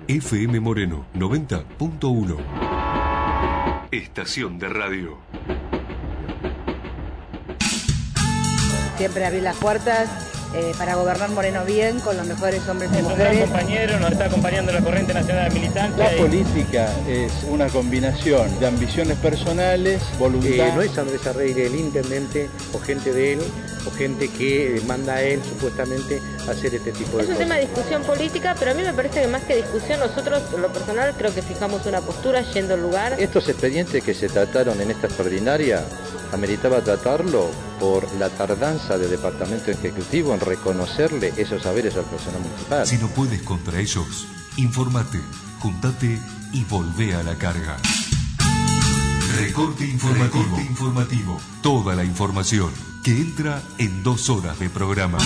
FM Moreno 90.1. Estación de radio. Siempre abrir las puertas para gobernar Moreno bien, con los mejores hombres y mujeres. Es un gran compañero, nos está acompañando la corriente nacional de militancia. La política es una combinación de ambiciones personales, voluntad. No es Andrés Arreyre el intendente o gente de él, o gente que manda a él supuestamente a hacer este tipo de cosas. Es un tema de discusión política, pero a mí me parece que más que discusión, nosotros, en lo personal, creo que fijamos una postura yendo al lugar. Estos expedientes que se trataron en esta extraordinaria, ameritaba tratarlo por la tardanza del Departamento Ejecutivo en reconocerle esos saberes al personal municipal. Si no puedes contra ellos, infórmate, juntate y volvé a la carga. Recorte informativo. Toda la información que entra en 2 horas de programa.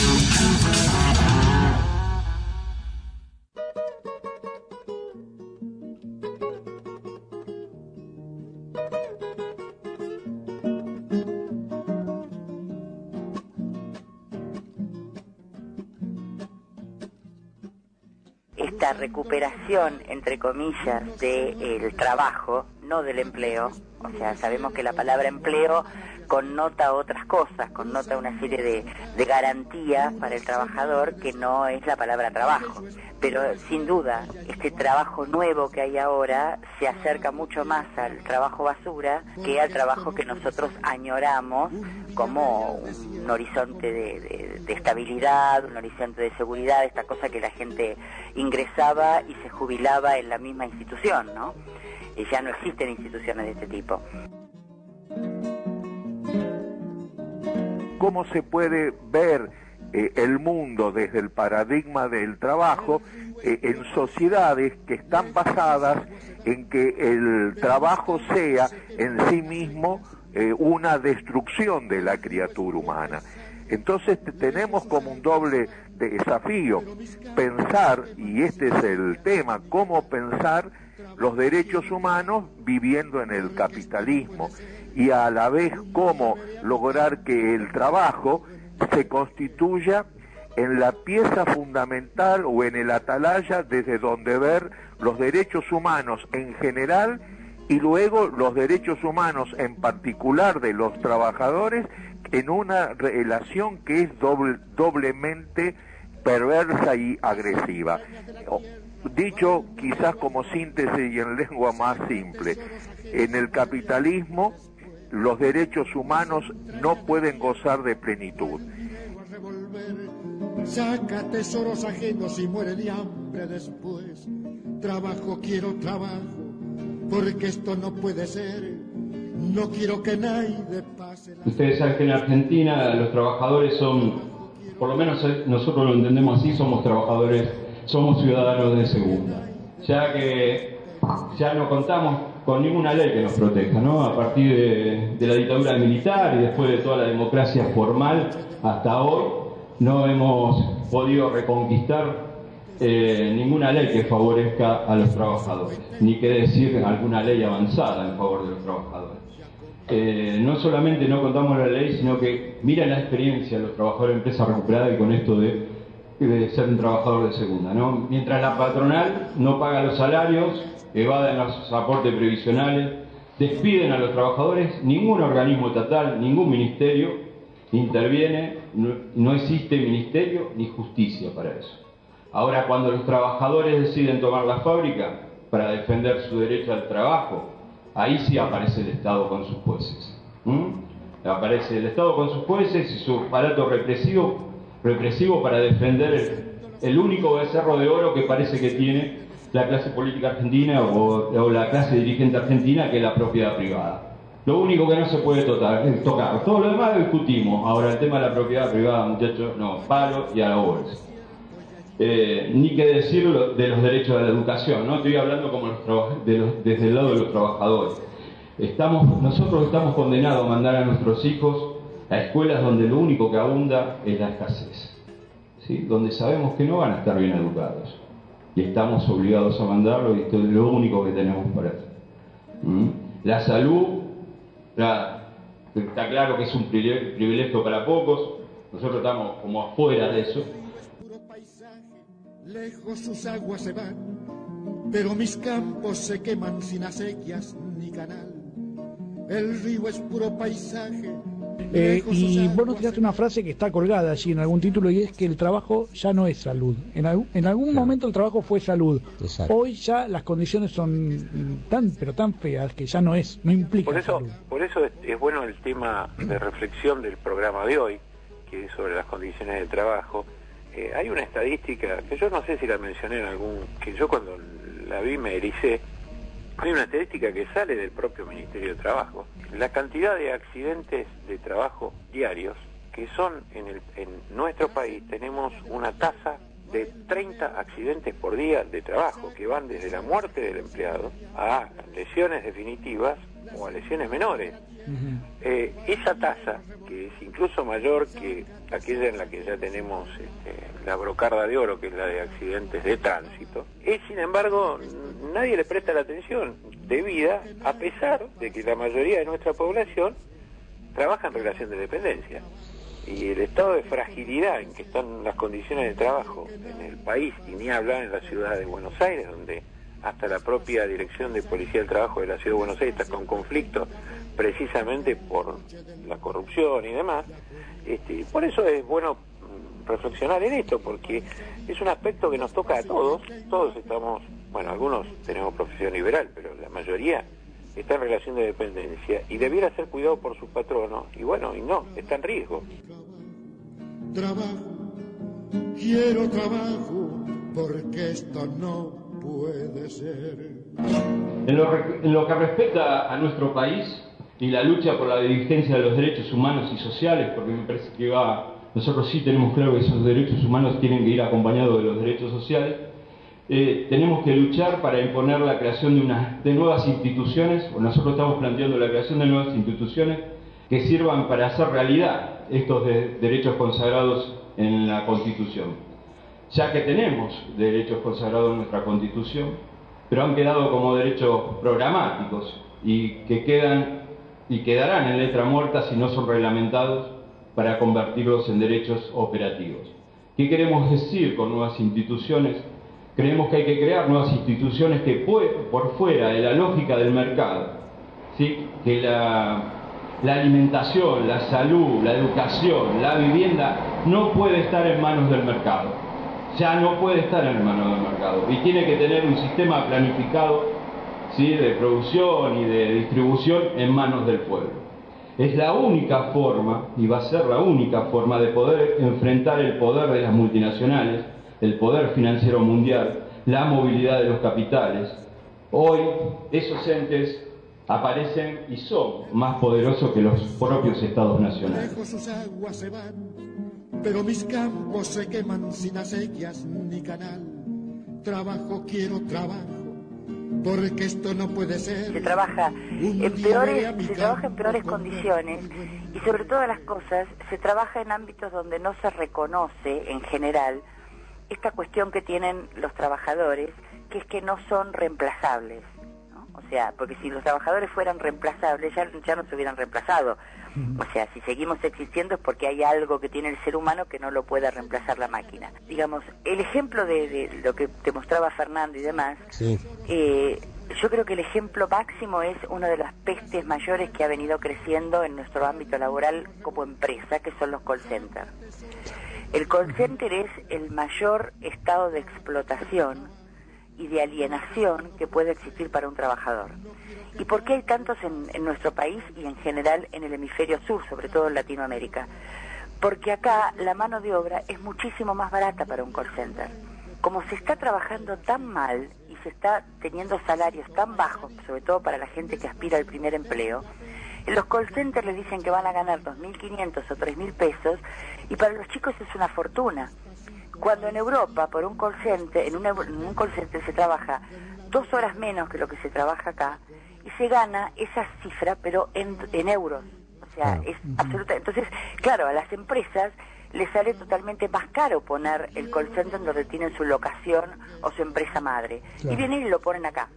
Esta recuperación, entre comillas, del trabajo, no del empleo, o sea, sabemos que la palabra empleo connota otras cosas, connota una serie de garantías para el trabajador que no es la palabra trabajo. Pero sin duda, este trabajo nuevo que hay ahora se acerca mucho más al trabajo basura que al trabajo que nosotros añoramos como un horizonte de estabilidad, un horizonte de seguridad, esta cosa que la gente ingresaba y se jubilaba en la misma institución, ¿no? Ya no existen instituciones de este tipo. ¿Cómo se puede ver el mundo desde el paradigma del trabajo en sociedades que están basadas en que el trabajo sea en sí mismo una destrucción de la criatura humana? Entonces tenemos como un doble desafío pensar, y este es el tema, cómo pensar los derechos humanos viviendo en el capitalismo, y a la vez cómo lograr que el trabajo se constituya en la pieza fundamental o en el atalaya desde donde ver los derechos humanos en general y luego los derechos humanos en particular de los trabajadores en una relación que es doblemente perversa y agresiva. Dicho quizás como síntesis y en lengua más simple, en el capitalismo los derechos humanos no pueden gozar de plenitud. Saca tesoros ajenos y muere de hambre después. Trabajo, quiero trabajo, porque esto no puede ser. No quiero que nadie pase la... Ustedes saben que en Argentina los trabajadores son, por lo menos nosotros lo entendemos así, somos trabajadores, somos ciudadanos de segunda. Ya que ya no contamos con ninguna ley que nos proteja, ¿no? A partir de la dictadura militar y después de toda la democracia formal hasta hoy, no hemos podido reconquistar ninguna ley que favorezca a los trabajadores, ni qué decir alguna ley avanzada en favor de los trabajadores. No solamente no contamos la ley, sino que miren la experiencia de los trabajadores de empresa recuperada y con esto de ser un trabajador de segunda, ¿no? Mientras la patronal no paga los salarios, evaden los aportes previsionales, despiden a los trabajadores, ningún organismo estatal, ningún ministerio interviene, no existe ministerio ni justicia para eso. Ahora, cuando los trabajadores deciden tomar la fábrica para defender su derecho al trabajo, ahí sí aparece el Estado con sus jueces. Aparece el Estado con sus jueces y su aparato represivo para defender el único becerro de oro que parece que tiene la clase política argentina o la clase dirigente argentina, que es la propiedad privada. Lo único que no se puede tocar. Todo lo demás lo discutimos. Ahora el tema de la propiedad privada, muchachos, no, palo y a la bolsa. Ni que decir de los derechos de la educación, ¿no? Estoy hablando como desde el lado de los trabajadores. Nosotros estamos condenados a mandar a nuestros hijos a escuelas donde lo único que abunda es la escasez, ¿sí? Donde sabemos que no van a estar bien educados y estamos obligados a mandarlo, y esto es lo único que tenemos para hacer. La salud, está claro que es un privilegio para pocos, nosotros estamos como afuera de eso. Lejos sus aguas se van, pero mis campos se queman sin acequias ni canal. El río es puro paisaje. Y vos nos tiraste una frase que está colgada allí en algún título, y es que el trabajo ya no es salud. En algún momento el trabajo fue salud. Exacto. Hoy ya las condiciones son tan feas que ya no implica salud. Por eso es bueno el tema de reflexión del programa de hoy, que es sobre las condiciones de trabajo. Hay una estadística que yo no sé si la mencioné en que yo cuando la vi me ericé. Hay una estadística que sale del propio Ministerio de Trabajo. La cantidad de accidentes de trabajo diarios que son en nuestro país, tenemos una tasa de 30 accidentes por día de trabajo, que van desde la muerte del empleado a lesiones definitivas o a lesiones menores. Esa tasa, que es incluso mayor que aquella en la que ya tenemos la brocarda de oro, que es la de accidentes de tránsito, sin embargo, nadie le presta la atención debida, a pesar de que la mayoría de nuestra población trabaja en relación de dependencia. Y el estado de fragilidad en que están las condiciones de trabajo en el país, y ni hablar en la ciudad de Buenos Aires, donde hasta la propia Dirección de Policía del Trabajo de la Ciudad de Buenos Aires está con conflicto precisamente por la corrupción y demás. Por eso es bueno reflexionar en esto, porque es un aspecto que nos toca a todos. Todos estamos, bueno, algunos tenemos profesión liberal, pero la mayoría está en relación de dependencia y debiera ser cuidado por sus patronos, y bueno, y no, está en riesgo. Trabajo, quiero trabajo, porque esto no puede ser. En lo que respecta a nuestro país y la lucha por la vigencia de los derechos humanos y sociales, porque me parece que nosotros sí tenemos claro que esos derechos humanos tienen que ir acompañados de los derechos sociales, tenemos que luchar para imponer la creación de nuevas instituciones, o nosotros estamos planteando la creación de nuevas instituciones que sirvan para hacer realidad estos derechos consagrados en la Constitución. Ya que tenemos derechos consagrados en nuestra Constitución, pero han quedado como derechos programáticos y que quedarán en letra muerta si no son reglamentados para convertirlos en derechos operativos. ¿Qué queremos decir con nuevas instituciones? Creemos que hay que crear nuevas instituciones que por fuera de la lógica del mercado, ¿sí? Que la alimentación, la salud, la educación, la vivienda no puede estar en manos del mercado. Ya no puede estar en manos del mercado y tiene que tener un sistema planificado, ¿sí? De producción y de distribución en manos del pueblo. Es la única forma, y va a ser la única forma, de poder enfrentar el poder de las multinacionales, el poder financiero mundial, la movilidad de los capitales. Hoy esos entes aparecen y son más poderosos que los propios estados nacionales. Lejos sus aguas se van, pero mis campos se queman sin acequias ni canal. Trabajo, quiero trabajo, porque esto no puede ser. Se trabaja en peores condiciones, y sobre todas las cosas se trabaja en ámbitos donde no se reconoce en general esta cuestión que tienen los trabajadores, que es que no son reemplazables, ¿no? O sea, porque si los trabajadores fueran reemplazables ya no se hubieran reemplazado. O sea, si seguimos existiendo es porque hay algo que tiene el ser humano que no lo puede reemplazar la máquina. Digamos, el ejemplo de lo que te mostraba Fernando y demás, sí. Yo creo que el ejemplo máximo es una de las pestes mayores que ha venido creciendo en nuestro ámbito laboral como empresa, que son los call centers. El call center es el mayor estado de explotación y de alienación que puede existir para un trabajador. ¿Y por qué hay tantos en nuestro país y en general en el hemisferio sur, sobre todo en Latinoamérica? Porque acá la mano de obra es muchísimo más barata para un call center. Como se está trabajando tan mal y se está teniendo salarios tan bajos, sobre todo para la gente que aspira al primer empleo, en los call centers les dicen que van a ganar 2.500 o 3.000 pesos, y para los chicos es una fortuna. Cuando en Europa, por un call center, en un call center se trabaja 2 horas menos que lo que se trabaja acá, y se gana esa cifra, pero en euros. O sea, es absoluta. Entonces, claro, a las empresas les sale totalmente más caro poner el call center donde tienen su locación o su empresa madre. Claro. Y vienen y lo ponen acá.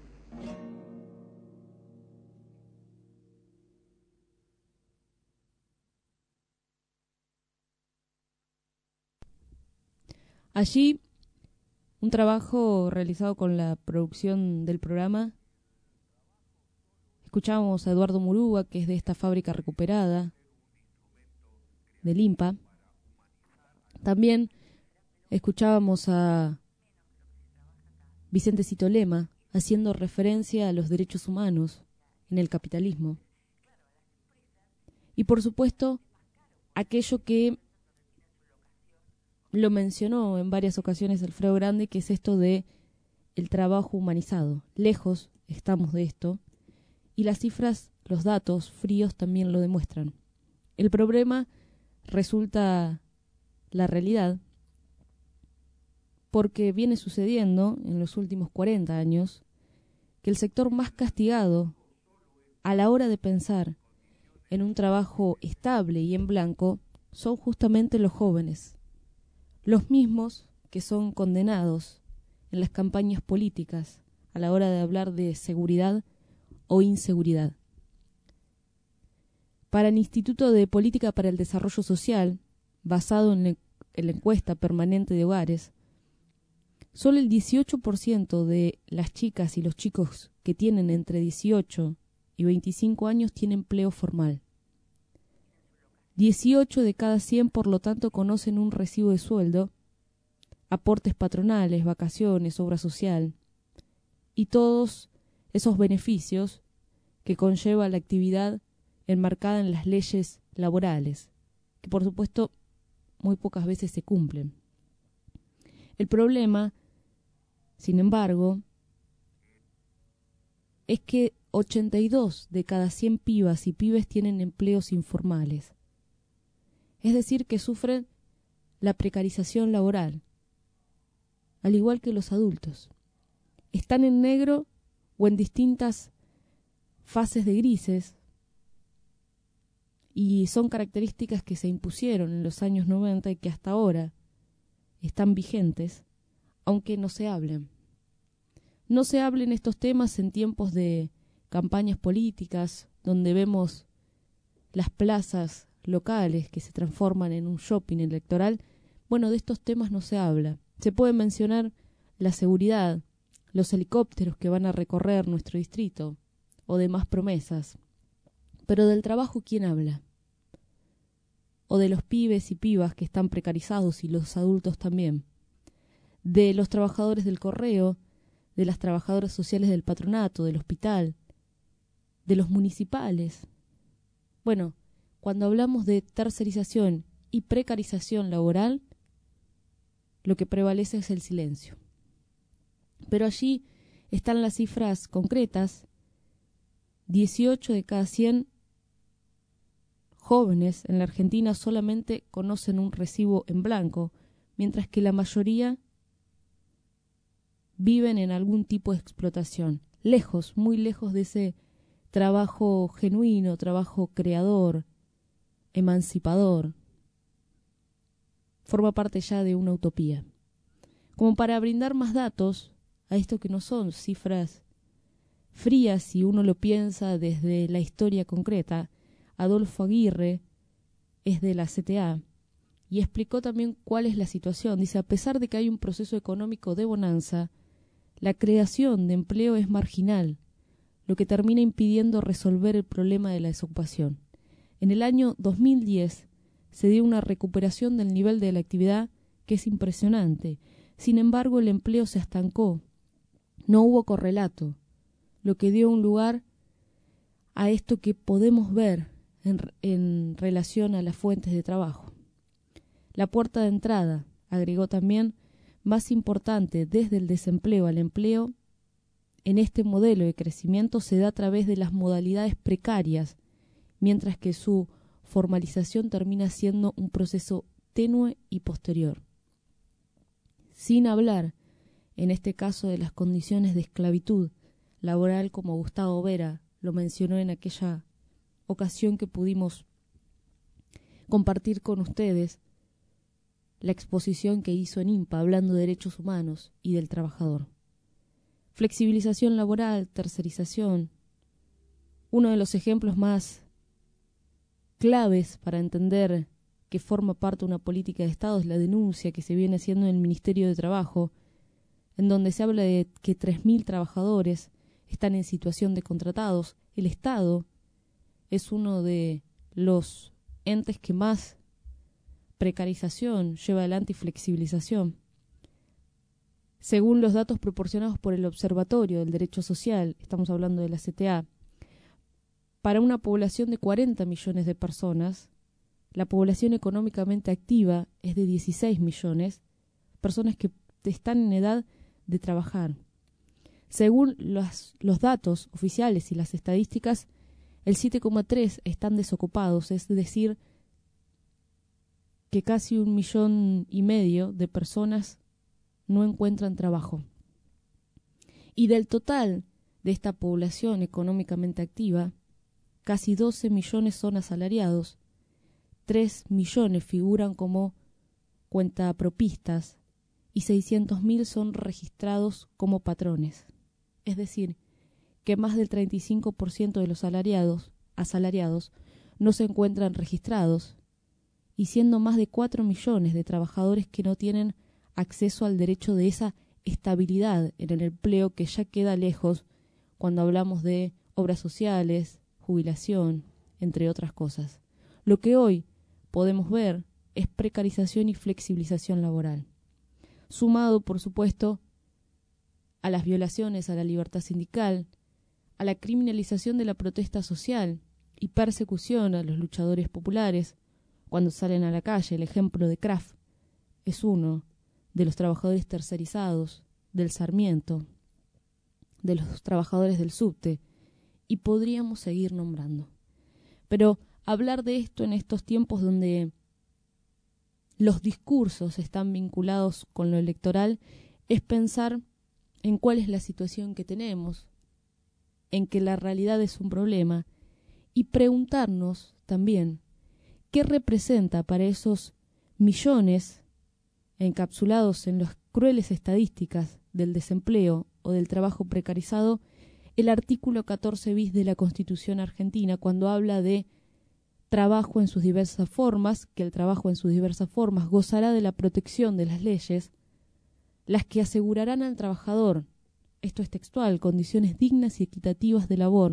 Allí Un trabajo realizado con la producción del programa. Escuchábamos a Eduardo Murúa, que es de esta fábrica recuperada, del INPA. También escuchábamos a Vicente Citolema haciendo referencia a los derechos humanos en el capitalismo. Y por supuesto, aquello que lo mencionó en varias ocasiones Alfredo Grande, que es esto de el trabajo humanizado. Lejos estamos de esto, y las cifras, los datos fríos también lo demuestran. El problema resulta la realidad, porque viene sucediendo en los últimos 40 años que el sector más castigado a la hora de pensar en un trabajo estable y en blanco son justamente los jóvenes, los mismos que son condenados en las campañas políticas a la hora de hablar de seguridad o inseguridad. Para el Instituto de Política para el Desarrollo Social, basado en la encuesta permanente de hogares, solo el 18% de las chicas y los chicos que tienen entre 18 y 25 años tienen empleo formal. 18 de cada 100, por lo tanto, conocen un recibo de sueldo, aportes patronales, vacaciones, obra social y todos esos beneficios que conlleva la actividad enmarcada en las leyes laborales, que por supuesto muy pocas veces se cumplen. El problema, sin embargo, es que 82 de cada 100 pibas y pibes tienen empleos informales. Es decir, que sufren la precarización laboral, al igual que los adultos. Están en negro o en distintas fases de grises, y son características que se impusieron en los años 90 y que hasta ahora están vigentes, aunque no se hablen. No se hablen estos temas en tiempos de campañas políticas, donde vemos las plazas locales que se transforman en un shopping electoral. Bueno, de estos temas no se habla. Se puede mencionar la seguridad, los helicópteros que van a recorrer nuestro distrito, o demás promesas. Pero del trabajo, ¿quién habla? O de los pibes y pibas que están precarizados y los adultos también. De los trabajadores del correo, de las trabajadoras sociales del patronato, del hospital, de los municipales. Bueno, cuando hablamos de tercerización y precarización laboral, lo que prevalece es el silencio. Pero allí están las cifras concretas. 18 de cada 100 jóvenes en la Argentina solamente conocen un recibo en blanco, mientras que la mayoría viven en algún tipo de explotación, lejos, muy lejos de ese trabajo genuino, trabajo creador, emancipador. Forma parte ya de una utopía. Como para brindar más datos a esto que no son cifras frías si uno lo piensa desde la historia concreta, Adolfo Aguirre es de la CTA y explicó también cuál es la situación. Dice, a pesar de que hay un proceso económico de bonanza, la creación de empleo es marginal, lo que termina impidiendo resolver el problema de la desocupación. En el año 2010 se dio una recuperación del nivel de la actividad que es impresionante. Sin embargo, el empleo se estancó. No hubo correlato, lo que dio un lugar a esto que podemos ver en relación a las fuentes de trabajo. La puerta de entrada, agregó también, más importante desde el desempleo al empleo, en este modelo de crecimiento se da a través de las modalidades precarias, mientras que su formalización termina siendo un proceso tenue y posterior. Sin hablar, en este caso, de las condiciones de esclavitud laboral, como Gustavo Vera lo mencionó en aquella ocasión que pudimos compartir con ustedes la exposición que hizo en INPA hablando de derechos humanos y del trabajador. Flexibilización laboral, tercerización. Uno de los ejemplos más claves para entender que forma parte de una política de Estado es la denuncia que se viene haciendo en el Ministerio de Trabajo en donde se habla de que 3.000 trabajadores están en situación de contratados. El Estado es uno de los entes que más precarización lleva adelante y flexibilización. Según los datos proporcionados por el Observatorio del Derecho Social, estamos hablando de la CTA, para una población de 40 millones de personas, la población económicamente activa es de 16 millones, personas que están en edad de trabajar. Según los datos oficiales y las estadísticas, el 7,3 están desocupados, es decir, que casi 1,5 millones de personas no encuentran trabajo. Y del total de esta población económicamente activa, casi 12 millones son asalariados, 3 millones figuran como cuentapropistas y 600.000 son registrados como patrones. Es decir, que más del 35% de los asalariados no se encuentran registrados, y siendo más de 4 millones de trabajadores que no tienen acceso al derecho de esa estabilidad en el empleo que ya queda lejos cuando hablamos de obras sociales, jubilación, entre otras cosas. Lo que hoy podemos ver es precarización y flexibilización laboral, sumado, por supuesto, a las violaciones a la libertad sindical, a la criminalización de la protesta social y persecución a los luchadores populares cuando salen a la calle. El ejemplo de Kraft es uno de los trabajadores tercerizados, del Sarmiento, de los trabajadores del subte, y podríamos seguir nombrando. Pero hablar de esto en estos tiempos donde los discursos están vinculados con lo electoral es pensar en cuál es la situación que tenemos, en que la realidad es un problema, y preguntarnos también qué representa para esos millones encapsulados en las crueles estadísticas del desempleo o del trabajo precarizado el artículo 14 bis de la Constitución argentina cuando habla de trabajo en sus diversas formas, que el trabajo en sus diversas formas gozará de la protección de las leyes, las que asegurarán al trabajador, esto es textual, condiciones dignas y equitativas de labor,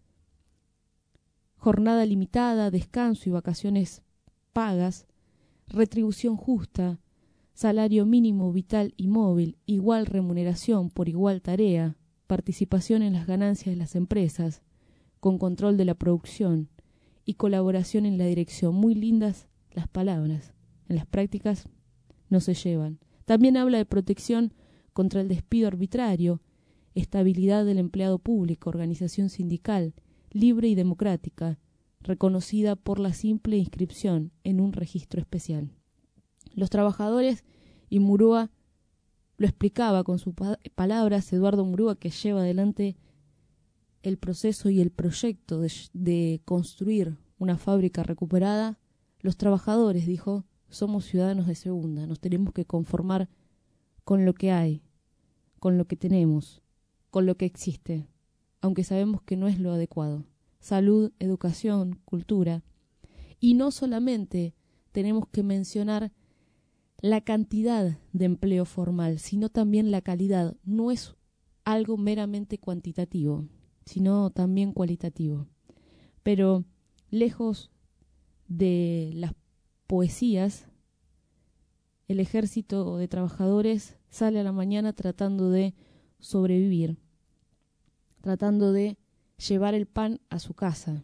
jornada limitada, descanso y vacaciones pagas, retribución justa, salario mínimo vital y móvil, igual remuneración por igual tarea, participación en las ganancias de las empresas, con control de la producción y colaboración en la dirección. Muy lindas las palabras, en las prácticas no se llevan. También habla de protección contra el despido arbitrario, estabilidad del empleado público, organización sindical, libre y democrática, reconocida por la simple inscripción en un registro especial. Los trabajadores, y Murúa lo explicaba con sus palabras, Eduardo Murúa, que lleva adelante el proceso y el proyecto de construir una fábrica recuperada, los trabajadores, dijo, somos ciudadanos de segunda, nos tenemos que conformar con lo que hay, con lo que tenemos, con lo que existe, aunque sabemos que no es lo adecuado. Salud, educación, cultura. Y no solamente tenemos que mencionar la cantidad de empleo formal, sino también la calidad. No es algo meramente cuantitativo, sino también cualitativo. Pero lejos de las poesías, el ejército de trabajadores sale a la mañana tratando de sobrevivir, tratando de llevar el pan a su casa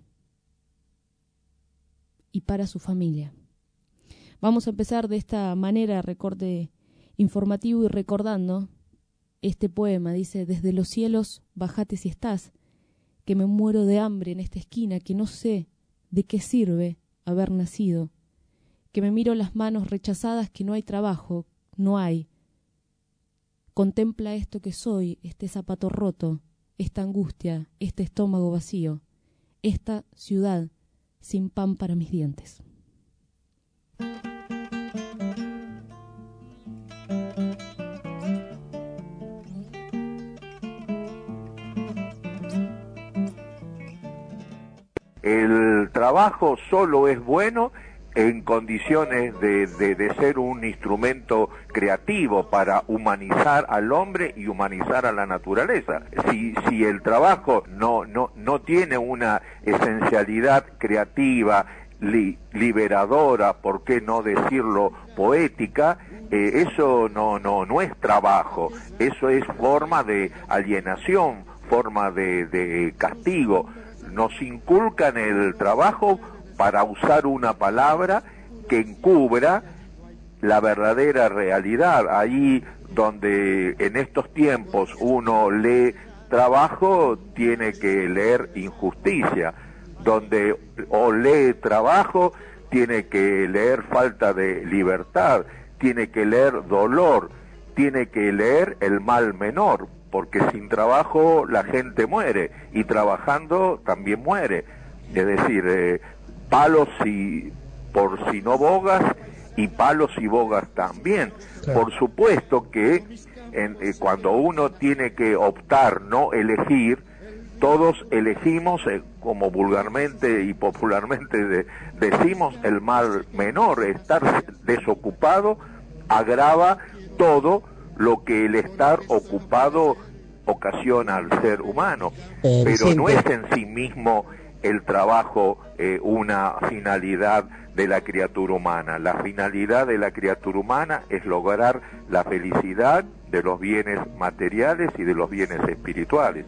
y para su familia. Vamos a empezar de esta manera, recorte informativo y recordando este poema. Dice: desde los cielos bajate si estás, que me muero de hambre en esta esquina, que no sé de qué sirve haber nacido, que me miro las manos rechazadas, que no hay trabajo, no hay. Contempla esto que soy, este zapato roto, esta angustia, este estómago vacío, esta ciudad sin pan para mis dientes. El trabajo solo es bueno en condiciones de ser un instrumento creativo para humanizar al hombre y humanizar a la naturaleza. Si el trabajo no tiene una esencialidad creativa, liberadora, por qué no decirlo poética, eso no es trabajo, eso es forma de alienación, forma de castigo. Nos inculcan el trabajo para usar una palabra que encubra la verdadera realidad. Ahí donde en estos tiempos uno lee trabajo, tiene que leer injusticia. Donde o lee trabajo, tiene que leer falta de libertad, tiene que leer dolor, tiene que leer el mal menor, porque sin trabajo la gente muere, y trabajando también muere. Es decir, palos por si no bogas, y palos y bogas también. Claro. Por supuesto que cuando uno tiene que optar, no elegir, todos elegimos, como vulgarmente y popularmente decimos, el mal menor. Estar desocupado agrava todo lo que el estar ocupado ocasiona al ser humano. Pero Vicente, no es en sí mismo el trabajo una finalidad de la criatura humana. La finalidad de la criatura humana es lograr la felicidad de los bienes materiales y de los bienes espirituales.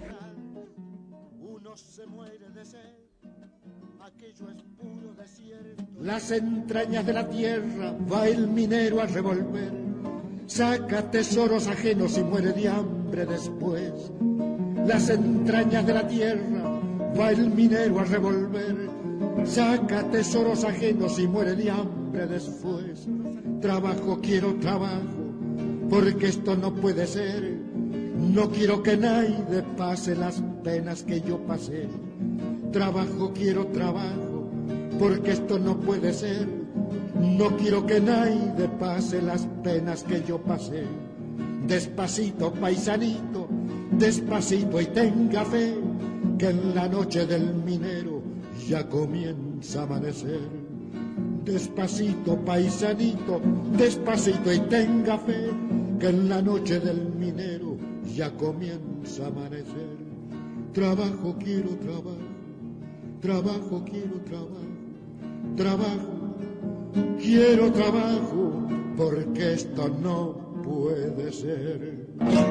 Las entrañas de la tierra va el minero a revolver, saca tesoros ajenos y muere de hambre después. Las entrañas de la tierra va el minero a revolver, saca tesoros ajenos y muere de hambre después. Trabajo, quiero trabajo, porque esto no puede ser. No quiero que nadie pase las penas que yo pasé. Trabajo, quiero trabajo, porque esto no puede ser. No quiero que nadie pase las penas que yo pasé. Despacito, paisanito, despacito y tenga fe, que en la noche del minero ya comienza a amanecer. Despacito, paisanito, despacito y tenga fe, que en la noche del minero ya comienza a amanecer. Trabajo, quiero trabajo, trabajo, quiero trabajo, trabajo, quiero trabajo, porque esto no puede ser.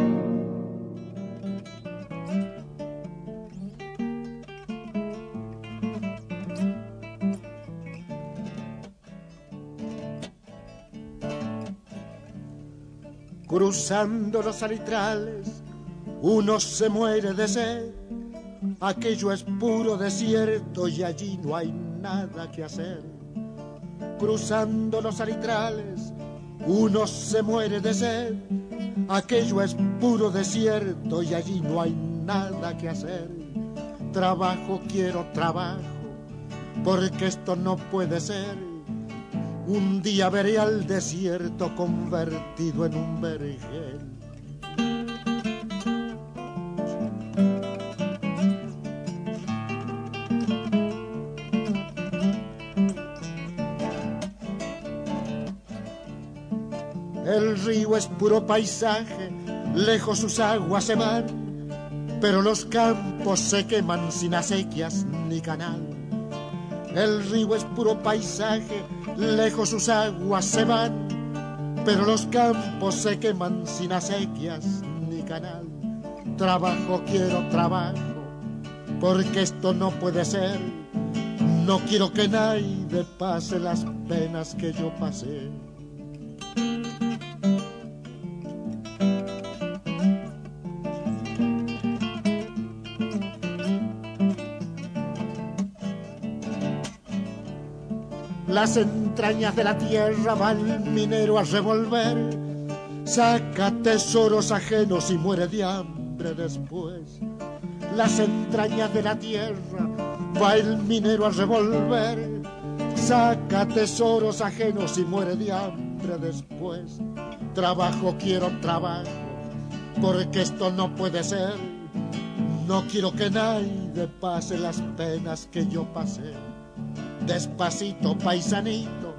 Cruzando los salitrales, uno se muere de sed. Aquello es puro desierto y allí no hay nada que hacer. Cruzando los salitrales, uno se muere de sed. Aquello es puro desierto y allí no hay nada que hacer. Trabajo, quiero trabajo, porque esto no puede ser. Un día veré al desierto convertido en un vergel. El río es puro paisaje, lejos sus aguas se van, pero los campos se queman sin acequias ni canal. El río es puro paisaje, lejos sus aguas se van, pero los campos se queman sin acequias ni canal. Trabajo, quiero trabajo, porque esto no puede ser. No quiero que nadie pase las penas que yo pasé. Las entrañas de la tierra va el minero a revolver, saca tesoros ajenos y muere de hambre después. Las entrañas de la tierra va el minero a revolver, saca tesoros ajenos y muere de hambre después. Trabajo, quiero trabajo, porque esto no puede ser. No quiero que nadie pase las penas que yo pasé. Despacito, paisanito,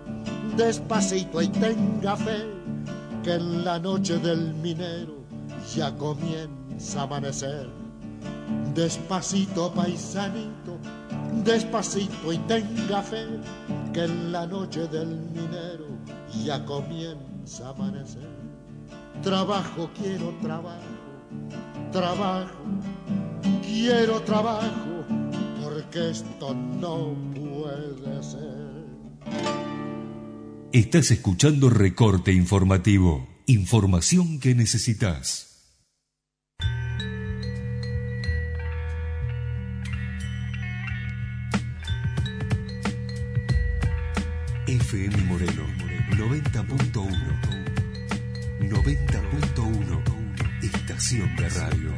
despacito y tenga fe, que en la noche del minero ya comienza a amanecer. Despacito, paisanito, despacito y tenga fe, que en la noche del minero ya comienza a amanecer. Trabajo, quiero trabajo, trabajo, quiero trabajo, porque esto no puede ser. Estás escuchando Recorte Informativo. Información que necesitas. FM Moreno 90.1. 90.1. Estación de radio.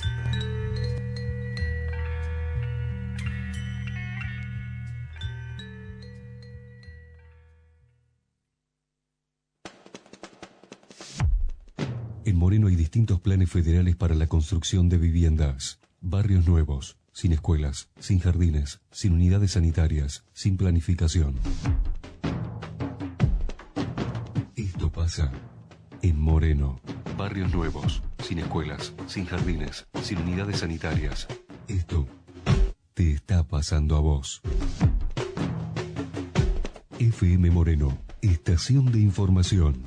En Moreno hay distintos planes federales para la construcción de viviendas. Barrios nuevos, sin escuelas, sin jardines, sin unidades sanitarias, sin planificación. Esto pasa en Moreno. Barrios nuevos, sin escuelas, sin jardines, sin unidades sanitarias. Esto te está pasando a vos. FM Moreno, estación de información.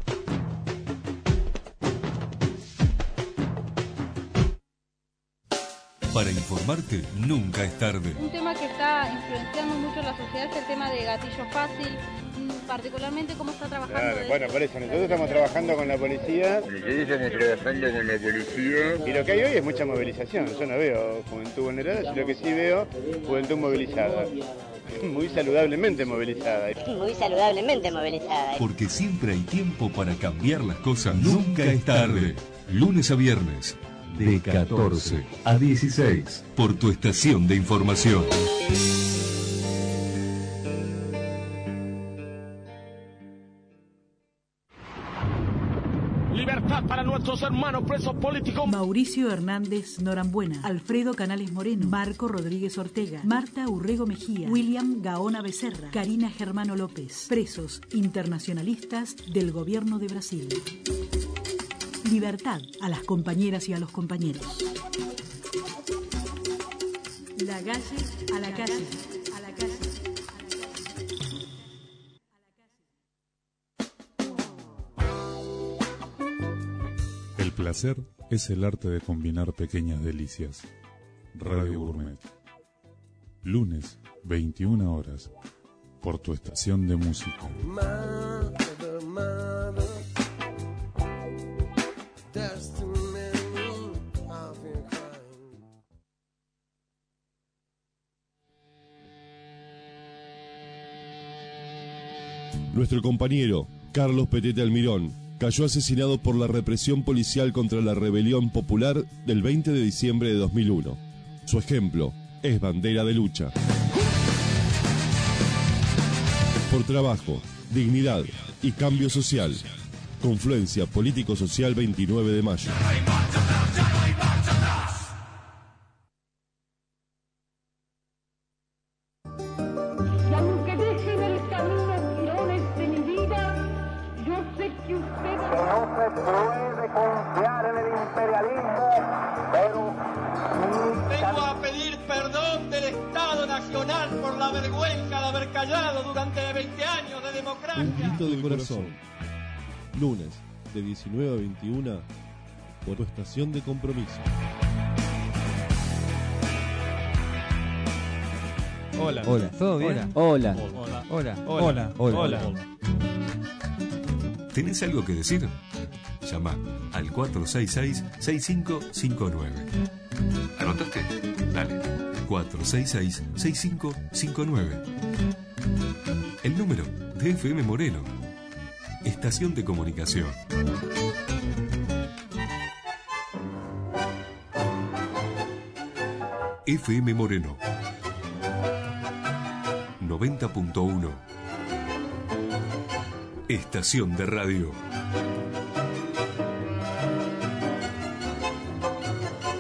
Para informarte, nunca es tarde. Un tema que está influenciando mucho la sociedad es el tema de gatillo fácil, particularmente cómo está trabajando. Claro, bueno, por eso, nosotros estamos trabajando con la policía. Nosotros estamos trabajando con la policía. Y lo que hay hoy es mucha movilización. Yo no veo juventud vulnerada, sino que sí veo juventud movilizada. Muy saludablemente movilizada. Muy saludablemente movilizada. Porque siempre hay tiempo para cambiar las cosas. Nunca es tarde. Lunes a viernes, de 14 a 16, por tu estación de información. Libertad para nuestros hermanos presos políticos. Mauricio Hernández Norambuena, Alfredo Canales Moreno, Marco Rodríguez Ortega, Marta Urrego Mejía, William Gaona Becerra, Karina Germano López, presos internacionalistas del gobierno de Brasil. Libertad a las compañeras y a los compañeros. La calle a la calle, a la calle. El placer es el arte de combinar pequeñas delicias. Radio Gourmet. Lunes, 21 horas, por tu estación de música. Nuestro compañero, Carlos Petete Almirón, cayó asesinado por la represión policial contra la rebelión popular del 20 de diciembre de 2001. Su ejemplo es bandera de lucha. Por trabajo, dignidad y cambio social. Confluencia Político-Social 29 de mayo. Vengo a pedir perdón del Estado Nacional por la vergüenza de haber callado durante 20 años de democracia. Un grito de corazón. Lunes, de 19 a 21, por tu estación de compromiso. Hola. Hola. ¿Todo bien? Hola. Hola. Hola. Hola. Hola. ¿Tenés algo que decir? Llama al 466-6559. ¿Anotaste? Dale. 466-6559. El número de FM Moreno. Estación de comunicación. FM Moreno 90.1. Estación de radio.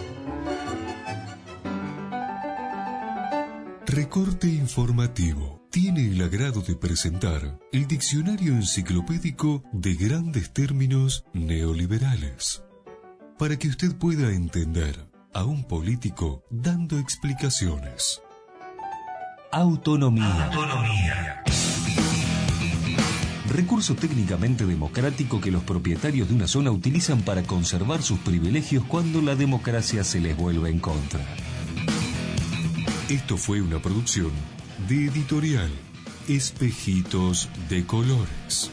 Recorte informativo. tiene el agrado de presentar el diccionario enciclopédico de grandes términos neoliberales, para que usted pueda entender a un político dando explicaciones. Autonomía. Recurso técnicamente democrático que los propietarios de una zona utilizan para conservar sus privilegios cuando la democracia se les vuelve en contra. Esto fue una producción de Editorial Espejitos de Colores.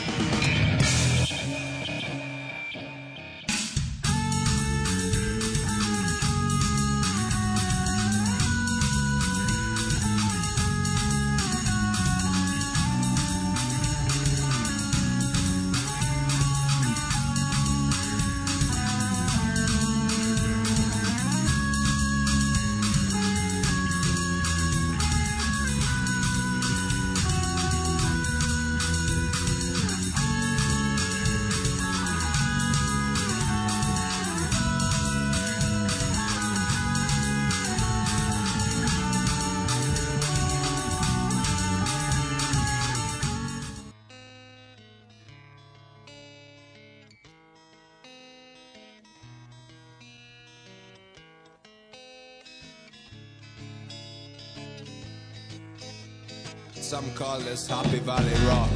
Some call this Happy Valley Rock.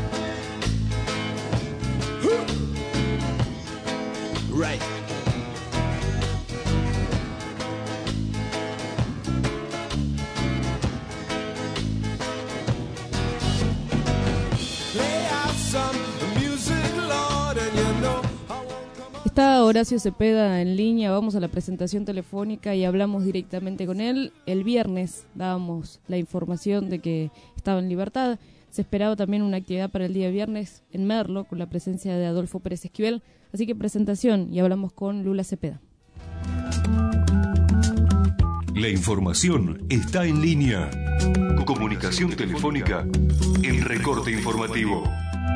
Right. Play out some music, Lord, and you know. Está Horacio Cepeda en línea, vamos a la presentación telefónica y hablamos directamente con él. El viernes dábamos la información de que estaba en libertad. Se esperaba también una actividad para el día viernes en Merlo con la presencia de Adolfo Pérez Esquivel. Así que presentación y hablamos con Lula Cepeda. La información está en línea. Comunicación telefónica, el recorte informativo.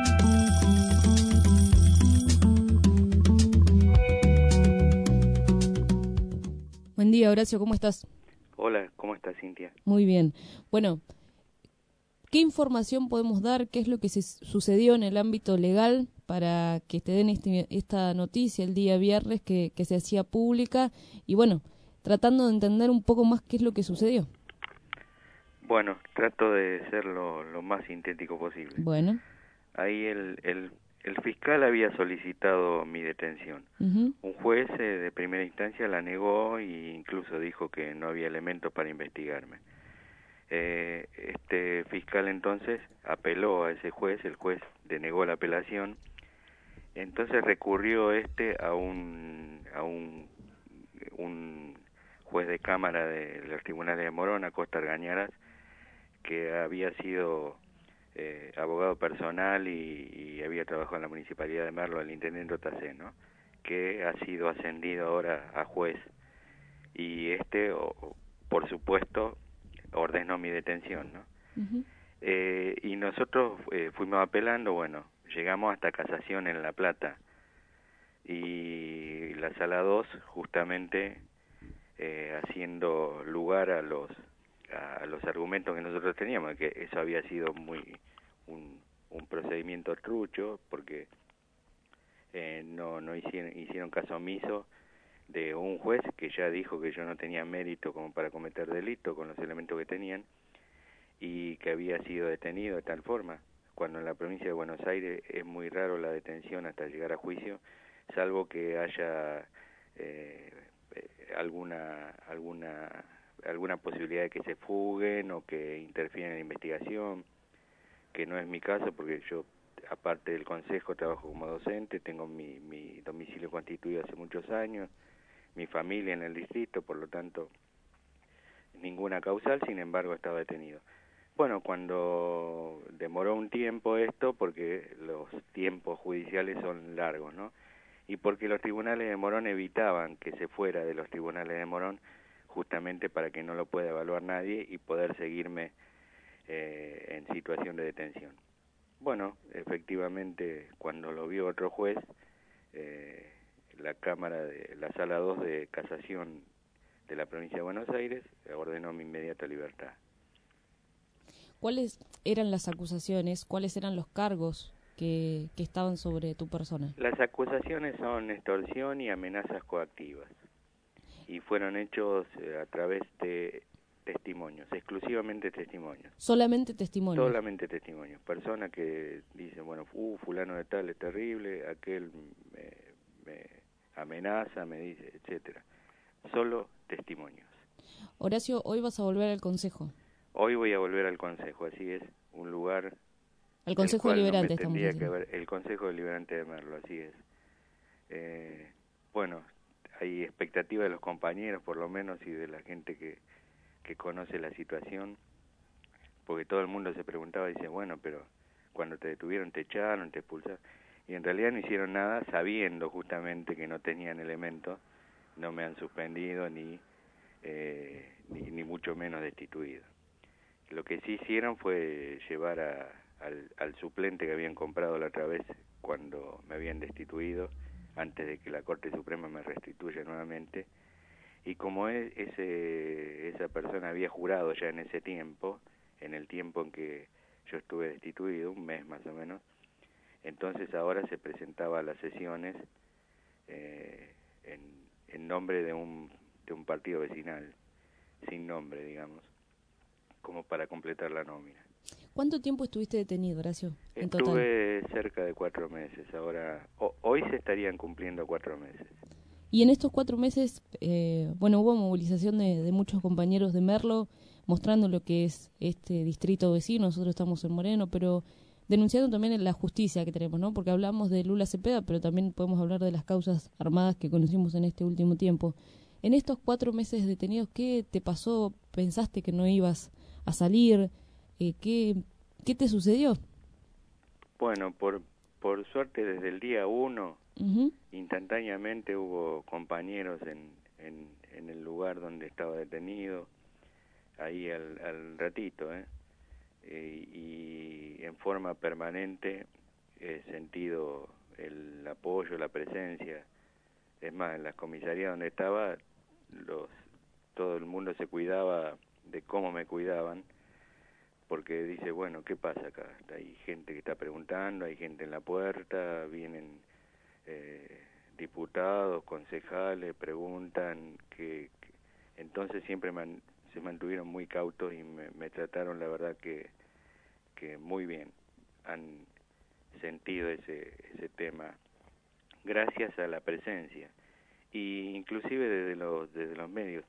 Buen día, Horacio, ¿cómo estás? Hola, ¿cómo estás, Cintia? Muy bien. Bueno, ¿qué información podemos dar? ¿Qué es lo que sucedió en el ámbito legal para que te den esta noticia el día viernes que se hacía pública? Y bueno, tratando de entender un poco más qué es lo que sucedió. Bueno, trato de ser lo más sintético posible. Bueno. Ahí el fiscal había solicitado mi detención. Uh-huh. Un juez de primera instancia la negó e incluso dijo que no había elementos para investigarme. Este fiscal entonces apeló a ese juez, el juez denegó la apelación, entonces recurrió a un juez de cámara de los tribunales de Morón, Acosta Argañarás, que había sido abogado personal y había trabajado en la municipalidad de Merlo, el intendente Otacé, ¿no? Que ha sido ascendido ahora a juez y por supuesto ordenó mi detención, ¿no? Uh-huh. Y nosotros fuimos apelando, bueno, llegamos hasta casación en La Plata y la sala 2 justamente haciendo lugar a los argumentos que nosotros teníamos, que eso había sido un procedimiento trucho, porque no hicieron caso omiso de un juez que ya dijo que yo no tenía mérito como para cometer delito con los elementos que tenían y que había sido detenido de tal forma, cuando en la provincia de Buenos Aires es muy raro la detención hasta llegar a juicio, salvo que haya alguna posibilidad de que se fuguen o que interfieran en la investigación, que no es mi caso porque yo, aparte del consejo, trabajo como docente, tengo mi domicilio constituido hace muchos años, mi familia en el distrito, por lo tanto, ninguna causal, sin embargo, estaba detenido. Bueno, cuando demoró un tiempo esto, porque los tiempos judiciales son largos, ¿no? Y porque los tribunales de Morón evitaban que se fuera de los tribunales de Morón, justamente para que no lo pueda evaluar nadie y poder seguirme en situación de detención. Bueno, efectivamente, cuando lo vio otro juez, la sala 2 de casación de la provincia de Buenos Aires ordenó mi inmediata libertad. ¿Cuáles eran las acusaciones? ¿Cuáles eran los cargos que estaban sobre tu persona? Las acusaciones son extorsión y amenazas coactivas. Y fueron hechos a través de testimonios, exclusivamente testimonios. ¿Solamente testimonios? Solamente testimonios. Personas que dicen, bueno, fulano de tal es terrible, aquel me amenaza, me dice, etcétera. Solo testimonios. Horacio, hoy vas a volver al Consejo. Hoy voy a volver al Consejo, así es, un lugar... Al Consejo Deliberante, estamos diciendo. El Consejo Deliberante de Merlo, así es. Bueno, hay expectativa de los compañeros, por lo menos, y de la gente que conoce la situación, porque todo el mundo se preguntaba, dice, bueno, pero cuando te detuvieron, te echaron, te expulsaron, y en realidad no hicieron nada sabiendo justamente que no tenían elementos, no me han suspendido ni mucho menos destituido. Lo que sí hicieron fue llevar al suplente que habían comprado la otra vez cuando me habían destituido, antes de que la Corte Suprema me restituya nuevamente, y como esa persona había jurado ya en ese tiempo, en el tiempo en que yo estuve destituido, un mes más o menos, entonces ahora se presentaba a las sesiones en nombre de un partido vecinal, sin nombre, digamos, como para completar la nómina. ¿Cuánto tiempo estuviste detenido, Horacio, en total? Estuve cerca de 4 meses, ahora, hoy se estarían cumpliendo 4 meses. Y en estos 4 meses, hubo movilización de muchos compañeros de Merlo, mostrando lo que es este distrito vecino. Nosotros estamos en Moreno, pero denunciando también la justicia que tenemos, ¿no? Porque hablamos de Lula Cepeda, pero también podemos hablar de las causas armadas que conocimos en este último tiempo. En estos 4 meses detenidos, ¿qué te pasó? ¿Pensaste que no ibas a salir? ¿Qué te sucedió? Bueno, por suerte desde el día 1, instantáneamente hubo compañeros en el lugar donde estaba detenido, ahí al ratito, y en forma permanente he sentido el apoyo, la presencia. Es más, en las comisarías donde estaba, todo el mundo se cuidaba de cómo me cuidaban, porque dice, bueno, ¿qué pasa acá? Hay gente que está preguntando, hay gente en la puerta, vienen diputados, concejales, preguntan, entonces siempre se mantuvieron muy cautos y me trataron, la verdad, que muy bien. Han sentido ese tema gracias a la presencia, y inclusive desde los medios.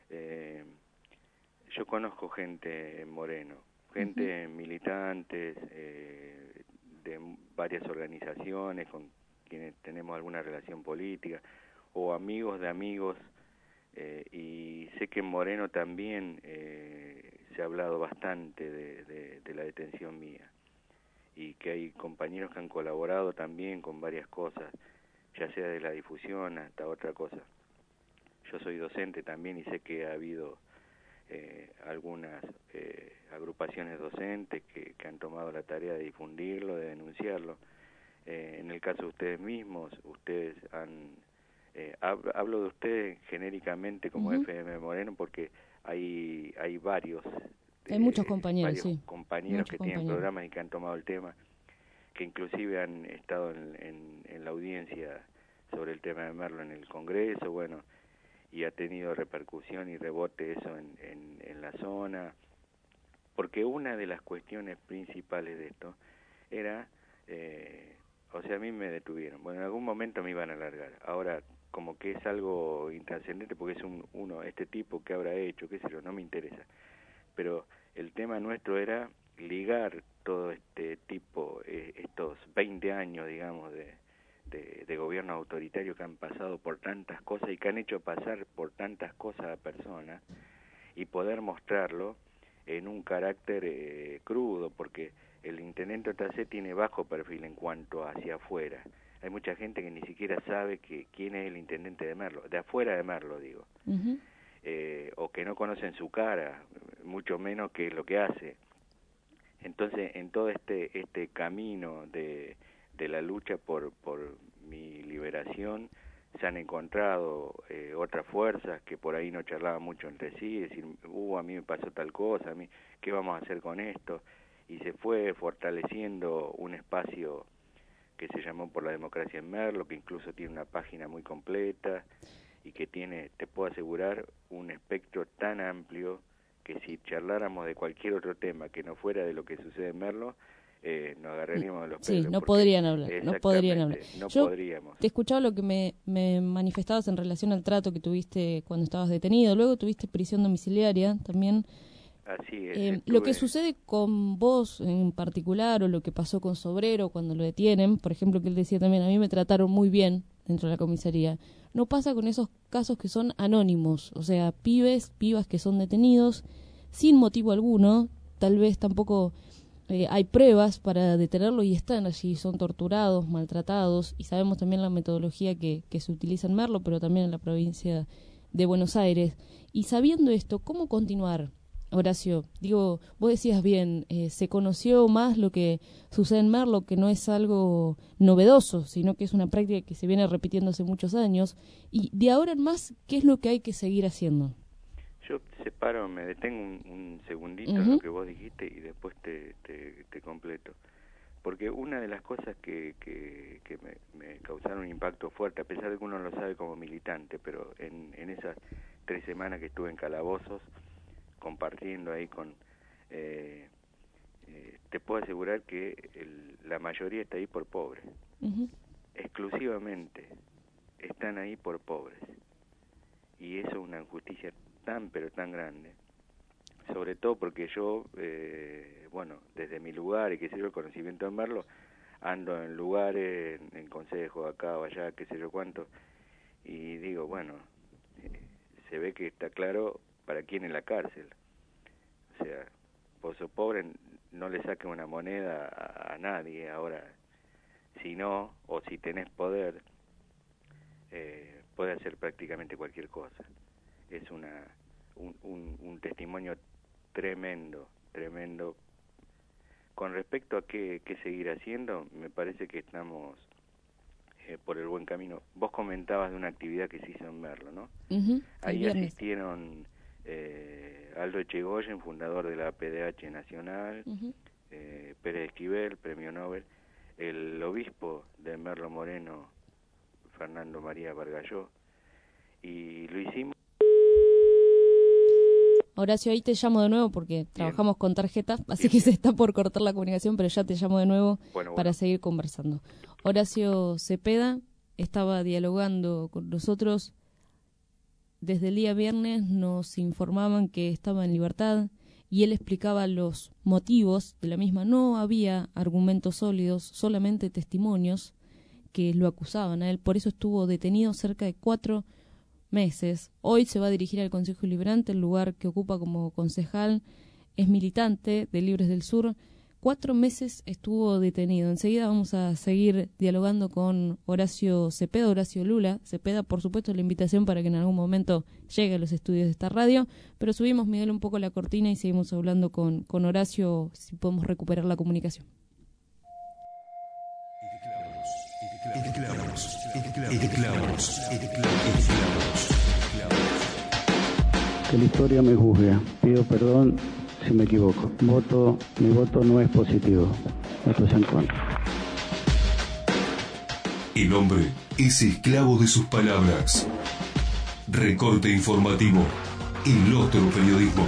Yo conozco gente en Moreno, gente militantes de varias organizaciones con quienes tenemos alguna relación política, o amigos de amigos, y sé que en Moreno también se ha hablado bastante de la detención mía, y que hay compañeros que han colaborado también con varias cosas, ya sea de la difusión hasta otra cosa. Yo soy docente también y sé que ha habido algunas agrupaciones docentes que han tomado la tarea de difundirlo, de denunciarlo. En el caso de ustedes mismos, ustedes han... hablo de ustedes genéricamente como FM Moreno porque hay varios... hay muchos compañeros, varios compañeros que tienen programas y que han tomado el tema, que inclusive han estado en la audiencia sobre el tema de Merlo en el Congreso, bueno, y ha tenido repercusión y rebote eso en la zona, porque una de las cuestiones principales de esto era, a mí me detuvieron, bueno, en algún momento me iban a largar, ahora como que es algo intrascendente porque es este tipo que habrá hecho, qué sé yo, no me interesa, pero el tema nuestro era ligar todo este tipo, estos 20 años, digamos, de gobierno autoritario que han pasado por tantas cosas y que han hecho pasar por tantas cosas a personas, y poder mostrarlo en un carácter crudo, porque el intendente Otacé tiene bajo perfil en cuanto hacia afuera. Hay mucha gente que ni siquiera sabe quién es el intendente de Merlo, de afuera de Merlo, digo. O que no conocen su cara, mucho menos qué es lo que hace. Entonces, en todo este camino de la lucha por mi liberación, se han encontrado otras fuerzas que por ahí no charlaban mucho entre sí, decir, a mí me pasó tal cosa, a mí, ¿qué vamos a hacer con esto? Y se fue fortaleciendo un espacio que se llamó Por la Democracia en Merlo, que incluso tiene una página muy completa y que tiene, te puedo asegurar, un espectro tan amplio que si charláramos de cualquier otro tema que no fuera de lo que sucede en Merlo, nos agarraríamos de los pelos. Sí, no podrían hablar, no podrían hablar. Yo podríamos. Te escuchaba lo que me manifestabas en relación al trato que tuviste cuando estabas detenido, luego tuviste prisión domiciliaria también. Así es. Lo que sucede con vos en particular, o lo que pasó con Sobrero cuando lo detienen, por ejemplo, que él decía también, a mí me trataron muy bien dentro de la comisaría, no pasa con esos casos que son anónimos, o sea, pibas que son detenidos sin motivo alguno, tal vez tampoco hay pruebas para detenerlo y están allí, son torturados, maltratados, y sabemos también la metodología que se utiliza en Merlo, pero también en la provincia de Buenos Aires. Y sabiendo esto, ¿cómo continuar, Horacio? Digo, vos decías bien, se conoció más lo que sucede en Merlo, que no es algo novedoso, sino que es una práctica que se viene repitiendo hace muchos años, y de ahora en más, ¿qué es lo que hay que seguir haciendo? Yo me detengo un segundito en lo que vos dijiste y después te completo. Porque una de las cosas que me causaron un impacto fuerte, a pesar de que uno lo sabe como militante, pero en esas 3 semanas que estuve en calabozos, compartiendo ahí con... te puedo asegurar que la mayoría está ahí por pobres. Exclusivamente están ahí por pobres. Y eso es una injusticia tan pero tan grande, sobre todo porque yo, desde mi lugar y qué sé yo, el conocimiento de Merlo, ando en lugares, en consejos acá o allá, qué sé yo cuánto, y digo, se ve que está claro para quién es la cárcel. O sea, vos sos pobre, no le saques una moneda a nadie. Ahora, si no, o si tenés poder, puede hacer prácticamente cualquier cosa. Es un testimonio tremendo. Con respecto a qué seguir haciendo, me parece que estamos por el buen camino. Vos comentabas de una actividad que se hizo en Merlo, ¿no? Ahí asistieron Aldo Echegoyen, fundador de la PDH Nacional, Pérez Esquivel, premio Nobel, el obispo de Merlo Moreno, Fernando María Vargalló, y lo hicimos. Horacio, ahí te llamo de nuevo porque trabajamos con tarjetas, así que se está por cortar la comunicación, pero ya te llamo de nuevo para seguir conversando. Horacio Cepeda estaba dialogando con nosotros. Desde el día viernes nos informaban que estaba en libertad y él explicaba los motivos de la misma. No había argumentos sólidos, solamente testimonios que lo acusaban a él. Por eso estuvo detenido cerca de 4 meses. Hoy se va a dirigir al Consejo Liberante, el lugar que ocupa como concejal. Es militante de Libres del Sur. 4 meses estuvo detenido. Enseguida vamos a seguir dialogando con Horacio Cepeda, Horacio Lula Cepeda. Por supuesto, la invitación para que en algún momento llegue a los estudios de esta radio. Pero subimos, Miguel, un poco la cortina y seguimos hablando con Horacio, si podemos recuperar la comunicación. Que la historia me juzgue. Pido perdón si me equivoco. Mi voto no es positivo. Voto es en contra. El hombre es esclavo de sus palabras. Recorte informativo. El otro periodismo.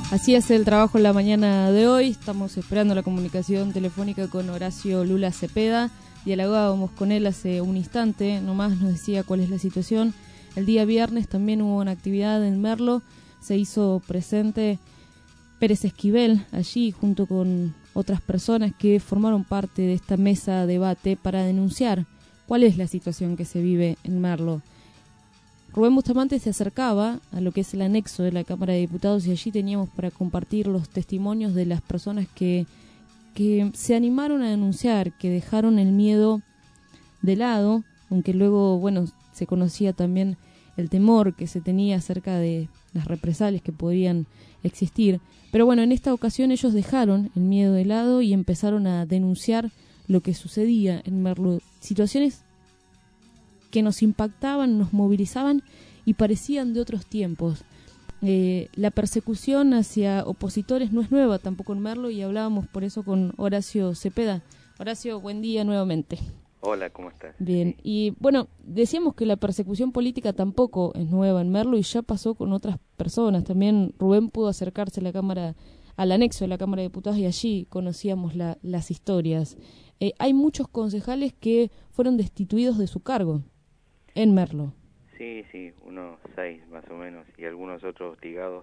Así es el trabajo en la mañana de hoy. Estamos esperando la comunicación telefónica con Horacio Lula Cepeda. Dialogábamos con él hace un instante, nomás nos decía cuál es la situación. El día viernes también hubo una actividad en Merlo. Se hizo presente Pérez Esquivel allí junto con otras personas que formaron parte de esta mesa de debate para denunciar cuál es la situación que se vive en Merlo. Rubén Bustamante se acercaba a lo que es el anexo de la Cámara de Diputados y allí teníamos para compartir los testimonios de las personas que se animaron a denunciar, que dejaron el miedo de lado, aunque luego, bueno, se conocía también el temor que se tenía acerca de las represalias que podían existir. Pero bueno, en esta ocasión ellos dejaron el miedo de lado y empezaron a denunciar lo que sucedía en Merlo. Situaciones que nos impactaban, nos movilizaban y parecían de otros tiempos. La persecución hacia opositores no es nueva tampoco en Merlo y hablábamos por eso con Horacio Cepeda. Horacio, buen día nuevamente. Hola, ¿cómo estás? Bien, y bueno, decíamos que la persecución política tampoco es nueva en Merlo y ya pasó con otras personas. También Rubén pudo acercarse a la Cámara, al anexo de la Cámara de Diputados y allí conocíamos las historias. Hay muchos concejales que fueron destituidos de su cargo en Merlo. Sí, unos 6 más o menos, y algunos otros hostigados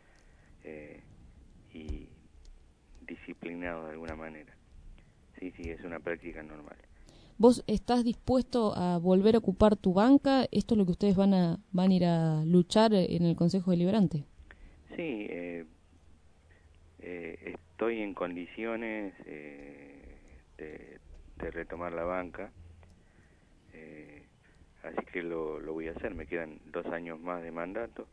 y disciplinados de alguna manera. Sí, es una práctica normal. ¿Vos estás dispuesto a volver a ocupar tu banca? ¿Esto es lo que ustedes van a ir a luchar en el Consejo Deliberante? Sí, estoy en condiciones de retomar la banca. Así que lo voy a hacer. Me quedan 2 años más de mandato.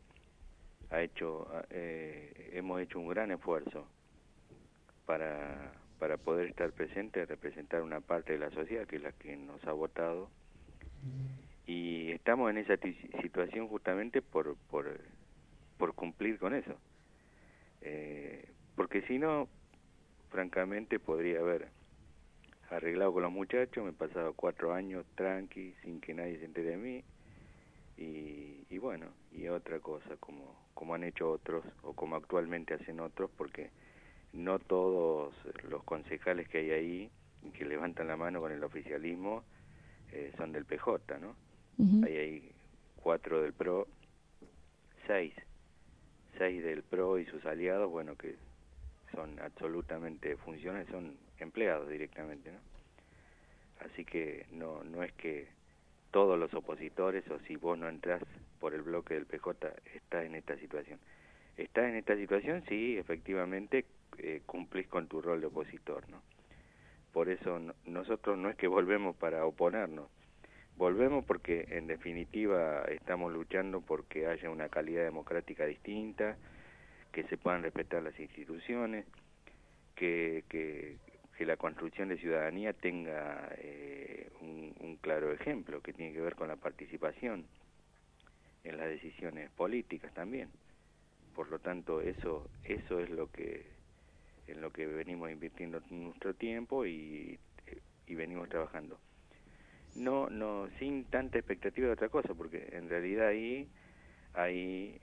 Hemos hecho un gran esfuerzo para poder estar presente, representar una parte de la sociedad que es la que nos ha votado. Y estamos en esa situación justamente por cumplir con eso. Porque si no, francamente, podría haber arreglado con los muchachos, me he pasado 4 años tranqui, sin que nadie se entere de mí, y bueno, y otra cosa, como han hecho otros, o como actualmente hacen otros, porque no todos los concejales que hay ahí, que levantan la mano con el oficialismo, son del PJ, ¿no? Uh-huh. Hay 4 del PRO, 6 del PRO y sus aliados, bueno, que son absolutamente funcionales, son empleados directamente, ¿no? Así que no es que todos los opositores, o si vos no entrás por el bloque del PJ, estás en esta situación. Estás en esta situación, sí, efectivamente, cumplís con tu rol de opositor, ¿no? Por eso nosotros no es que volvemos para oponernos, volvemos porque en definitiva estamos luchando porque haya una calidad democrática distinta, que se puedan respetar las instituciones, que la construcción de ciudadanía tenga un claro ejemplo que tiene que ver con la participación en las decisiones políticas también. Por lo tanto, eso es en lo que venimos invirtiendo nuestro tiempo y venimos trabajando. No sin tanta expectativa de otra cosa, porque en realidad ahí hay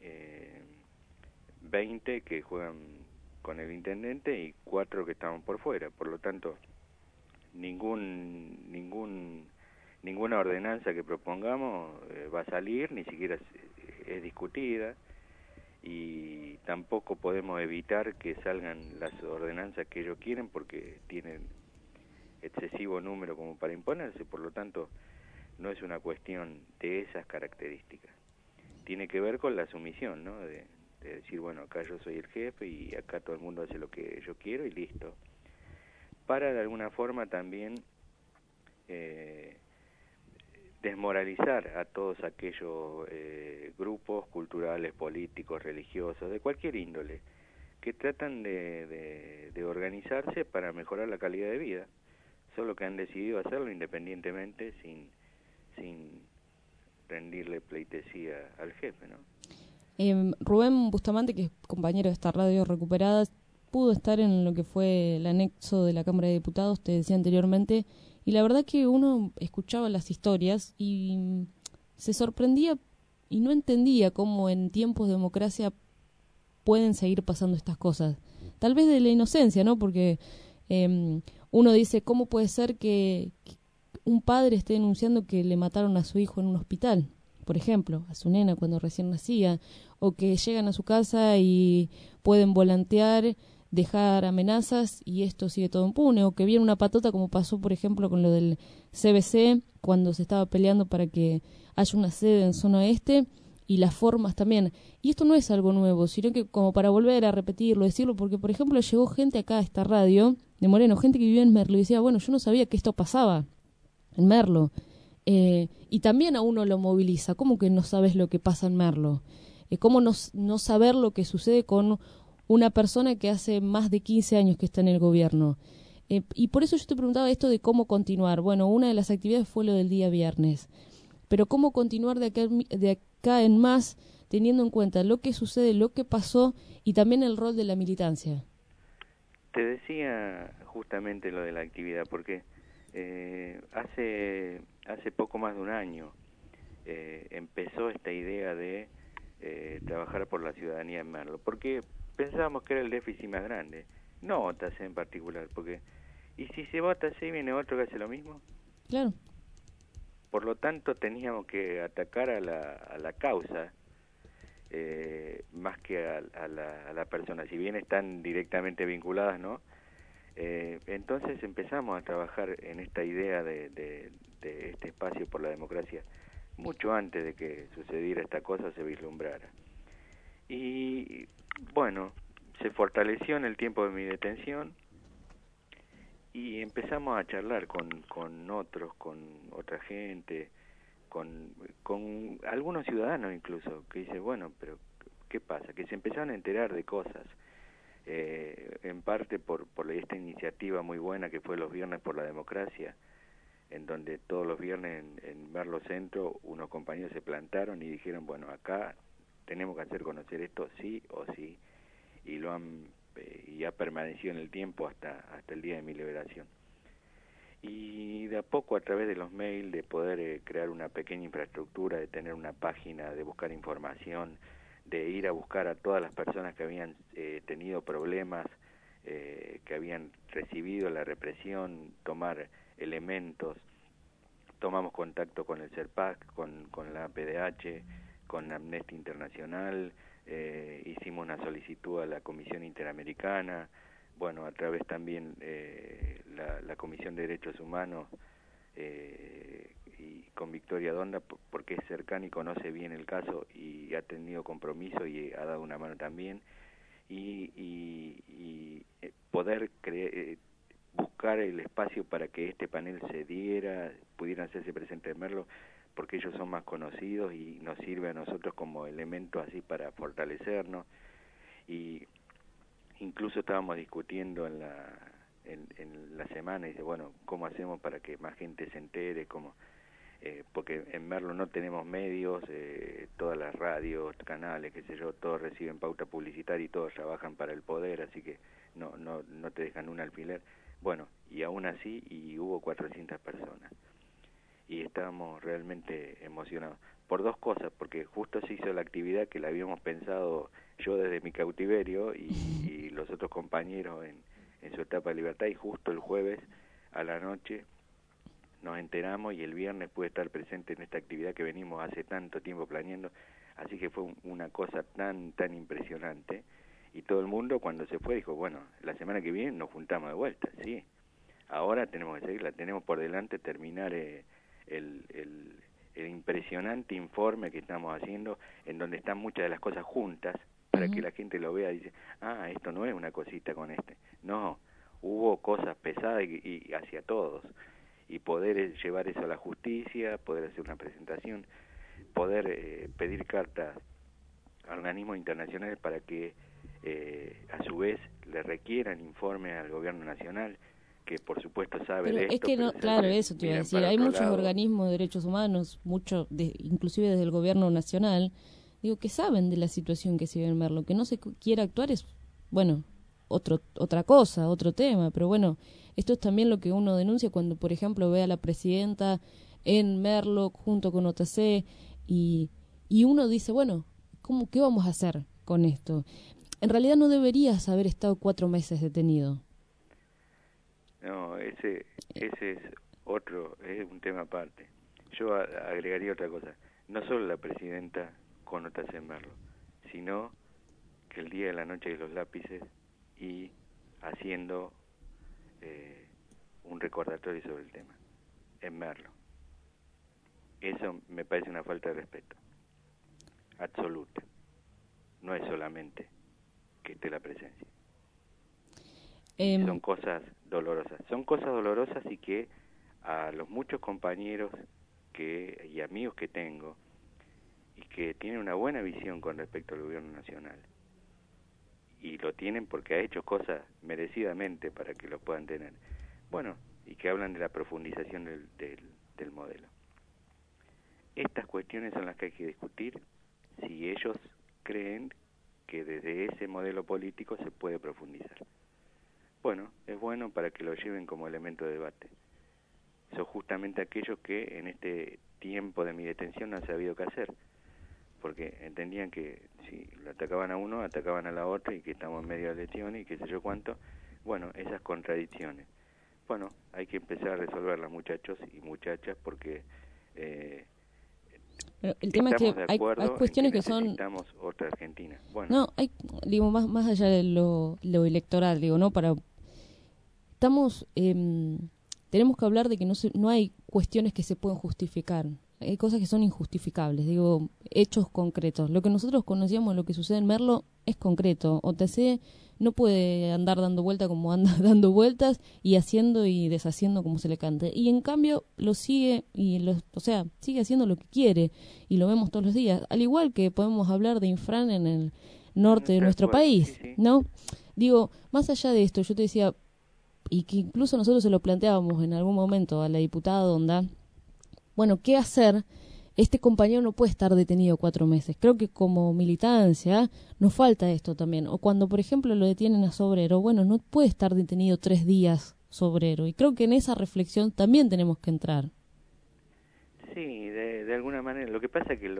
20 que juegan con el intendente y 4 que estaban por fuera. Por lo tanto, ninguna ordenanza que propongamos va a salir, ni siquiera es discutida, y tampoco podemos evitar que salgan las ordenanzas que ellos quieren porque tienen excesivo número como para imponerse. Por lo tanto, no es una cuestión de esas características. Tiene que ver con la sumisión, ¿no? De decir, bueno, acá yo soy el jefe y acá todo el mundo hace lo que yo quiero y listo. Para de alguna forma también desmoralizar a todos aquellos grupos culturales, políticos, religiosos, de cualquier índole, que tratan de organizarse para mejorar la calidad de vida, solo que han decidido hacerlo independientemente, sin rendirle pleitesía al jefe, ¿no? Rubén Bustamante, que es compañero de esta radio recuperada, pudo estar en lo que fue el anexo de la Cámara de Diputados, te decía anteriormente, y la verdad que uno escuchaba las historias y se sorprendía y no entendía cómo en tiempos de democracia pueden seguir pasando estas cosas. Tal vez de la inocencia, ¿no? Porque uno dice, ¿cómo puede ser que un padre esté denunciando que le mataron a su hijo en un hospital? Por ejemplo, a su nena cuando recién nacía, o que llegan a su casa y pueden volantear, dejar amenazas y esto sigue todo impune, o que viene una patota como pasó, por ejemplo, con lo del CBC, cuando se estaba peleando para que haya una sede en zona oeste, y las formas también. Y esto no es algo nuevo, sino que como para volver a repetirlo, decirlo, porque, por ejemplo, llegó gente acá a esta radio de Moreno, gente que vivía en Merlo, y decía, bueno, yo no sabía que esto pasaba en Merlo. Y también a uno lo moviliza. ¿Cómo que no sabes lo que pasa en Merlo? ¿Cómo no saber lo que sucede con una persona que hace más de 15 años que está en el gobierno? Y por eso yo te preguntaba esto de cómo continuar. Bueno, una de las actividades fue lo del día viernes. Pero cómo continuar de acá en más, teniendo en cuenta lo que sucede, lo que pasó y también el rol de la militancia. Te decía justamente lo de la actividad, porque hace poco más de un año empezó esta idea de trabajar por la ciudadanía en Merlo, porque pensábamos que era el déficit más grande, no OTAC en particular, porque ¿y si se vota así viene otro que hace lo mismo? Claro. Por lo tanto teníamos que atacar a la causa más que a la persona, si bien están directamente vinculadas, ¿no? Entonces empezamos a trabajar en esta idea de este espacio por la democracia mucho antes de que sucediera esta cosa, se vislumbrara. Y bueno, se fortaleció en el tiempo de mi detención y empezamos a charlar con otros, con otra gente, con algunos ciudadanos incluso, que dicen, bueno, pero ¿qué pasa? Que se empezaron a enterar de cosas. En parte por esta iniciativa muy buena que fue los Viernes por la Democracia, en donde todos los viernes en Merlo Centro unos compañeros se plantaron y dijeron, bueno, acá tenemos que hacer conocer esto sí o sí, y lo han y ha permanecido en el tiempo hasta el día de mi liberación. Y de a poco, a través de los mails, de poder crear una pequeña infraestructura, de tener una página, de buscar información, de ir a buscar a todas las personas que habían tenido problemas, que habían recibido la represión, tomar elementos. Tomamos contacto con el CERPAC, con la PDH, con Amnistía Internacional, hicimos una solicitud a la Comisión Interamericana, bueno, a través también la Comisión de Derechos Humanos, y con Victoria Donda, porque es cercana y conoce bien el caso y ha tenido compromiso y ha dado una mano también, y poder buscar el espacio para que este panel se diera, pudieran hacerse presentes en Merlo, porque ellos son más conocidos y nos sirve a nosotros como elemento así para fortalecernos. Y incluso estábamos discutiendo en la semana, y dice, bueno, ¿cómo hacemos para que más gente se entere? Porque en Merlo no tenemos medios, todas las radios, canales, qué sé yo, todos reciben pauta publicitaria y todos trabajan para el poder, así que no te dejan un alfiler. Bueno, y aún así, y hubo 400 personas. Y estábamos realmente emocionados. Por dos cosas, porque justo se hizo la actividad que la habíamos pensado yo desde mi cautiverio y los otros compañeros en su etapa de libertad, y justo el jueves a la noche nos enteramos y el viernes pude estar presente en esta actividad que venimos hace tanto tiempo planeando, así que fue una cosa tan impresionante, y todo el mundo cuando se fue dijo, bueno, la semana que viene nos juntamos de vuelta, sí, ahora tenemos que seguirla, tenemos por delante terminar el impresionante informe que estamos haciendo, en donde están muchas de las cosas juntas, para que la gente lo vea y dice, esto no es una cosita con no, hubo cosas pesadas y hacia todos, y poder llevar eso a la justicia, poder hacer una presentación, poder pedir cartas a organismos internacionales para que a su vez le requieran informes al gobierno nacional, que por supuesto sabe de esto. Es que no, claro, eso te iba a decir, hay muchos organismos de derechos humanos, inclusive desde el gobierno nacional, que saben de la situación que se vive en Merlo, que no se quiera actuar es, bueno, otra cosa, otro tema, pero bueno, esto es también lo que uno denuncia cuando, por ejemplo, ve a la presidenta en Merlo junto con OTC y uno dice, bueno, ¿qué vamos a hacer con esto? en realidad no deberías haber estado 4 meses detenido. No, ese es otro, es un tema aparte. Yo agregaría otra cosa. No solo la presidenta con notas en Merlo, sino que el día de la noche de los lápices y haciendo un recordatorio sobre el tema en Merlo. Eso me parece una falta de respeto absoluta. No es solamente que esté la presencia. Son cosas dolorosas. Son cosas dolorosas y que a los muchos compañeros y amigos que tengo y que tienen una buena visión con respecto al gobierno nacional, y lo tienen porque ha hecho cosas merecidamente para que lo puedan tener, bueno, y que hablan de la profundización del modelo. Estas cuestiones son las que hay que discutir si ellos creen que desde ese modelo político se puede profundizar. Bueno, es bueno para que lo lleven como elemento de debate. Son justamente aquellos que en este tiempo de mi detención no han sabido qué hacer, porque entendían que si lo atacaban a uno, atacaban a la otra y que estamos en medio de elecciones y qué sé yo cuánto. Bueno, esas contradicciones. Bueno, hay que empezar a resolverlas, muchachos y muchachas, porque pero el tema es que hay cuestiones que son... necesitamos otra Argentina. Bueno. No, hay, digo, más allá de lo electoral, digo, ¿no? Estamos... tenemos que hablar de que no hay cuestiones que se pueden justificar. Hay cosas que son injustificables, digo, hechos concretos. Lo que nosotros conocíamos, lo que sucede en Merlo, es concreto. OTC no puede andar dando vueltas como anda dando vueltas y haciendo y deshaciendo como se le cante. Y en cambio lo sigue, sigue haciendo lo que quiere y lo vemos todos los días. Al igual que podemos hablar de Infran en el norte de nuestro país, ¿no? Digo, más allá de esto, yo te decía, y que incluso nosotros se lo planteábamos en algún momento a la diputada Donda, bueno, ¿qué hacer? Este compañero no puede estar detenido 4 meses. Creo que como militancia nos falta esto también. O cuando, por ejemplo, lo detienen a Sobrero, bueno, no puede estar detenido 3 días Sobrero. Y creo que en esa reflexión también tenemos que entrar. Sí, de alguna manera. Lo que pasa es que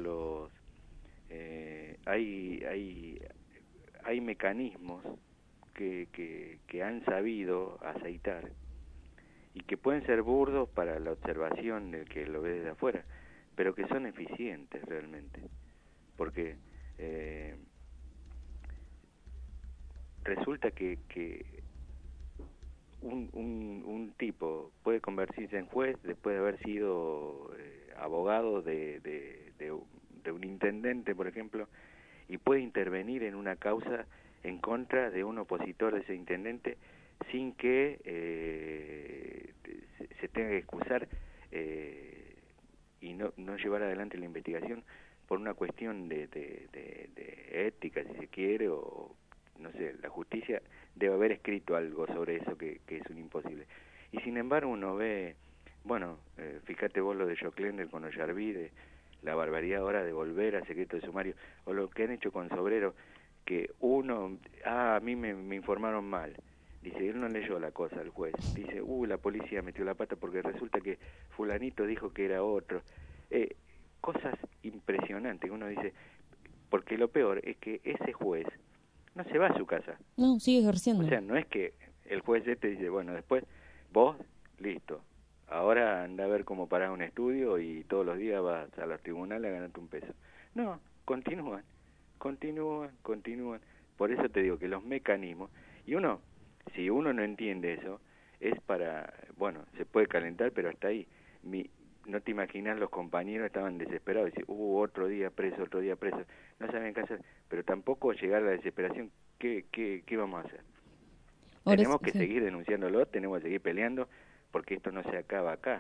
hay mecanismos que han sabido aceitar y que pueden ser burdos para la observación del que lo ve desde afuera, pero que son eficientes realmente, porque resulta que un tipo puede convertirse en juez después de haber sido abogado de un intendente, por ejemplo, y puede intervenir en una causa en contra de un opositor de ese intendente sin que se tenga que excusar y no llevar adelante la investigación por una cuestión de ética, si se quiere, o no sé, la justicia debe haber escrito algo sobre eso que es un imposible. Y sin embargo uno ve, bueno, fíjate vos lo de Joclender con Ollarvide, la barbaridad ahora de volver al secreto de sumario, o lo que han hecho con Sobrero, que a mí me informaron mal. Dice, él no leyó la cosa al juez. Dice, la policía metió la pata porque resulta que fulanito dijo que era otro. Cosas impresionantes. Uno dice, porque lo peor es que ese juez no se va a su casa. No, sigue ejerciendo. O sea, no es que el juez dice, bueno, después vos, listo. Ahora anda a ver cómo parás un estudio y todos los días vas a los tribunales a ganarte un peso. No, continúan. Por eso te digo que los mecanismos, y si uno no entiende eso, es para, bueno, se puede calentar, pero hasta ahí. No te imaginas, los compañeros estaban desesperados, decían, otro día preso, no saben qué hacer, pero tampoco llegar a la desesperación, ¿qué vamos a hacer? Tenemos que seguir denunciándolo, tenemos que seguir peleando, porque esto no se acaba acá.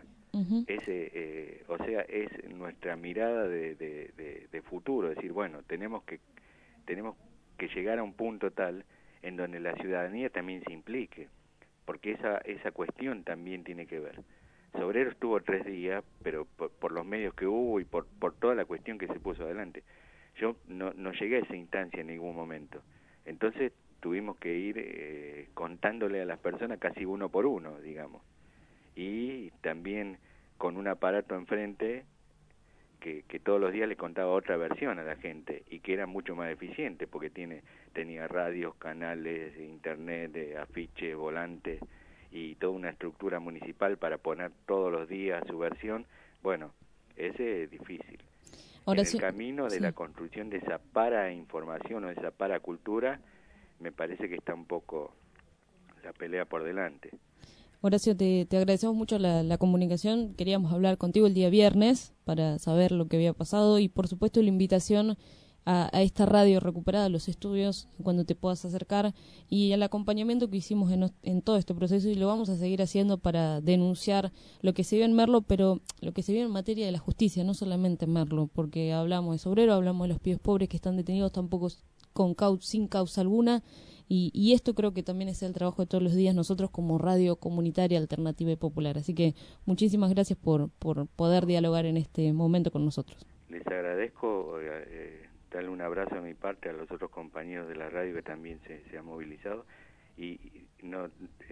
Es nuestra mirada de futuro, decir, bueno, tenemos que llegar a un punto tal en donde la ciudadanía también se implique, porque esa cuestión también tiene que ver. Sobrero estuvo 3 días, pero por los medios que hubo y por toda la cuestión que se puso adelante. Yo no llegué a esa instancia en ningún momento. Entonces tuvimos que ir contándole a las personas casi uno por uno, digamos. Y también con un aparato enfrente que todos los días le contaba otra versión a la gente y que era mucho más eficiente porque tenía radios, canales, internet, afiches, volantes y toda una estructura municipal para poner todos los días su versión. Bueno, ese es difícil. Ahora en el camino de la construcción de esa parainformación o de esa paracultura, me parece que está un poco la pelea por delante. Horacio, te agradecemos mucho la comunicación. Queríamos hablar contigo el día viernes para saber lo que había pasado y, por supuesto, la invitación a esta radio recuperada, a los estudios, cuando te puedas acercar, y el acompañamiento que hicimos en todo este proceso, y lo vamos a seguir haciendo para denunciar lo que se vio en Merlo, pero lo que se vio en materia de la justicia, no solamente en Merlo, porque hablamos de Sobrero, hablamos de los pibes pobres que están detenidos tampoco sin causa alguna, y esto creo que también es el trabajo de todos los días nosotros como radio comunitaria, alternativa y popular. Así que muchísimas gracias por poder dialogar en este momento con nosotros. Les agradezco, darle un abrazo a mi parte a los otros compañeros de la radio que también se han movilizado, y no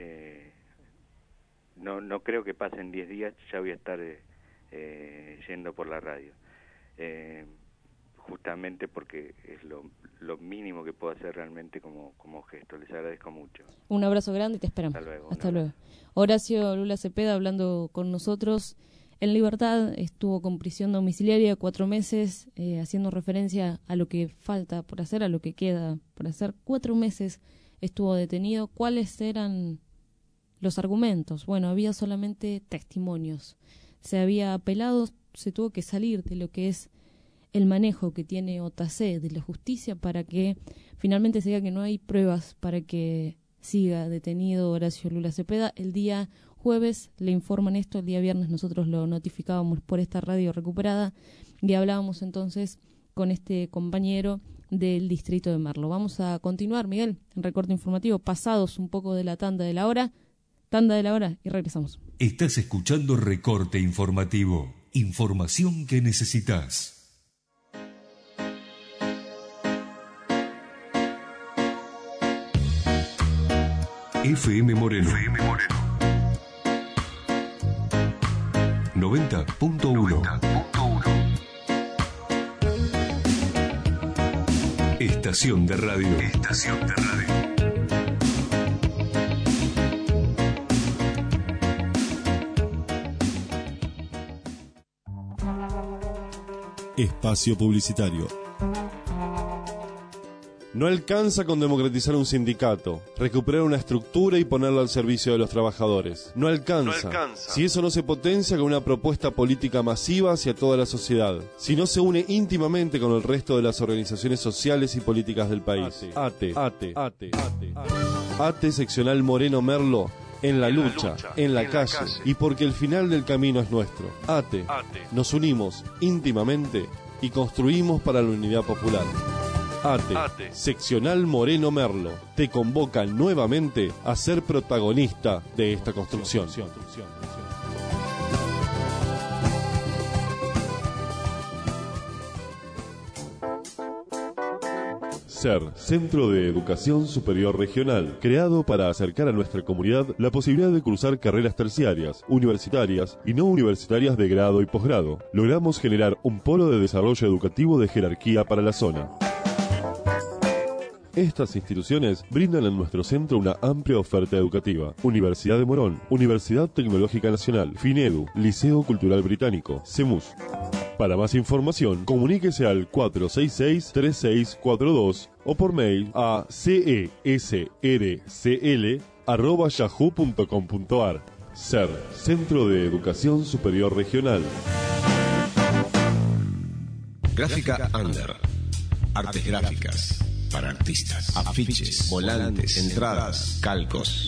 creo que pasen 10 días, ya voy a estar yendo por la radio. Justamente porque es lo mínimo que puedo hacer realmente como gesto. Les agradezco mucho. Un abrazo grande y te esperamos. Hasta luego. Horacio Lula Cepeda hablando con nosotros en libertad, estuvo con prisión domiciliaria 4 meses, haciendo referencia a lo que falta por hacer, a lo que queda por hacer. 4 meses estuvo detenido. ¿Cuáles eran los argumentos? Bueno, había solamente testimonios. Se había apelado, se tuvo que salir de lo que es el manejo que tiene OTAC de la justicia para que finalmente se diga que no hay pruebas para que siga detenido Horacio Lula Cepeda. El día jueves le informan esto, el día viernes nosotros lo notificábamos por esta radio recuperada y hablábamos entonces con este compañero del distrito de Merlo. Vamos a continuar, Miguel, en recorte informativo, pasados un poco de la tanda de la hora y regresamos. Estás escuchando Recorte Informativo, información que necesitas. FM Moreno. 90.1. Estación de radio. Espacio publicitario. No alcanza con democratizar un sindicato, recuperar una estructura y ponerla al servicio de los trabajadores. No alcanza. Si eso no se potencia con una propuesta política masiva hacia toda la sociedad. Si no se une íntimamente con el resto de las organizaciones sociales y políticas del país. ATE seccional Moreno Merlo. En la lucha, en la calle, y porque el final del camino es nuestro. ATE. Nos unimos íntimamente y construimos para la unidad popular. ATE, seccional Moreno Merlo, te convoca nuevamente a ser protagonista de esta construcción. SER, Centro de Educación Superior Regional, creado para acercar a nuestra comunidad la posibilidad de cursar carreras terciarias, universitarias y no universitarias de grado y posgrado. Logramos generar un polo de desarrollo educativo de jerarquía para la zona. Estas instituciones brindan en nuestro centro una amplia oferta educativa. Universidad de Morón, Universidad Tecnológica Nacional, FINEDU, Liceo Cultural Británico, CEMUS. Para más información, comuníquese al 466-3642 o por mail a cesrcl@yahoo.com.ar. SER, Centro de Educación Superior Regional. Gráfica Under. Artes gráficas. Para artistas, afiches, volantes, entradas, calcos.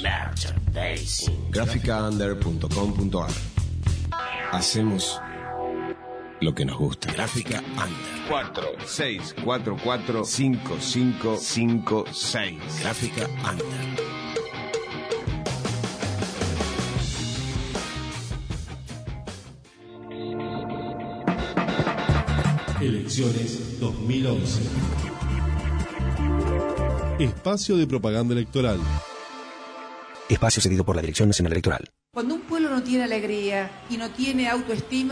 Gráficaunder.com.ar. Hacemos lo que nos gusta. Gráfica Under. 46445556. Gráfica Under. Elecciones 2011. Espacio de propaganda electoral. Espacio cedido por la Dirección Nacional Electoral. Cuando un pueblo no tiene alegría y no tiene autoestima,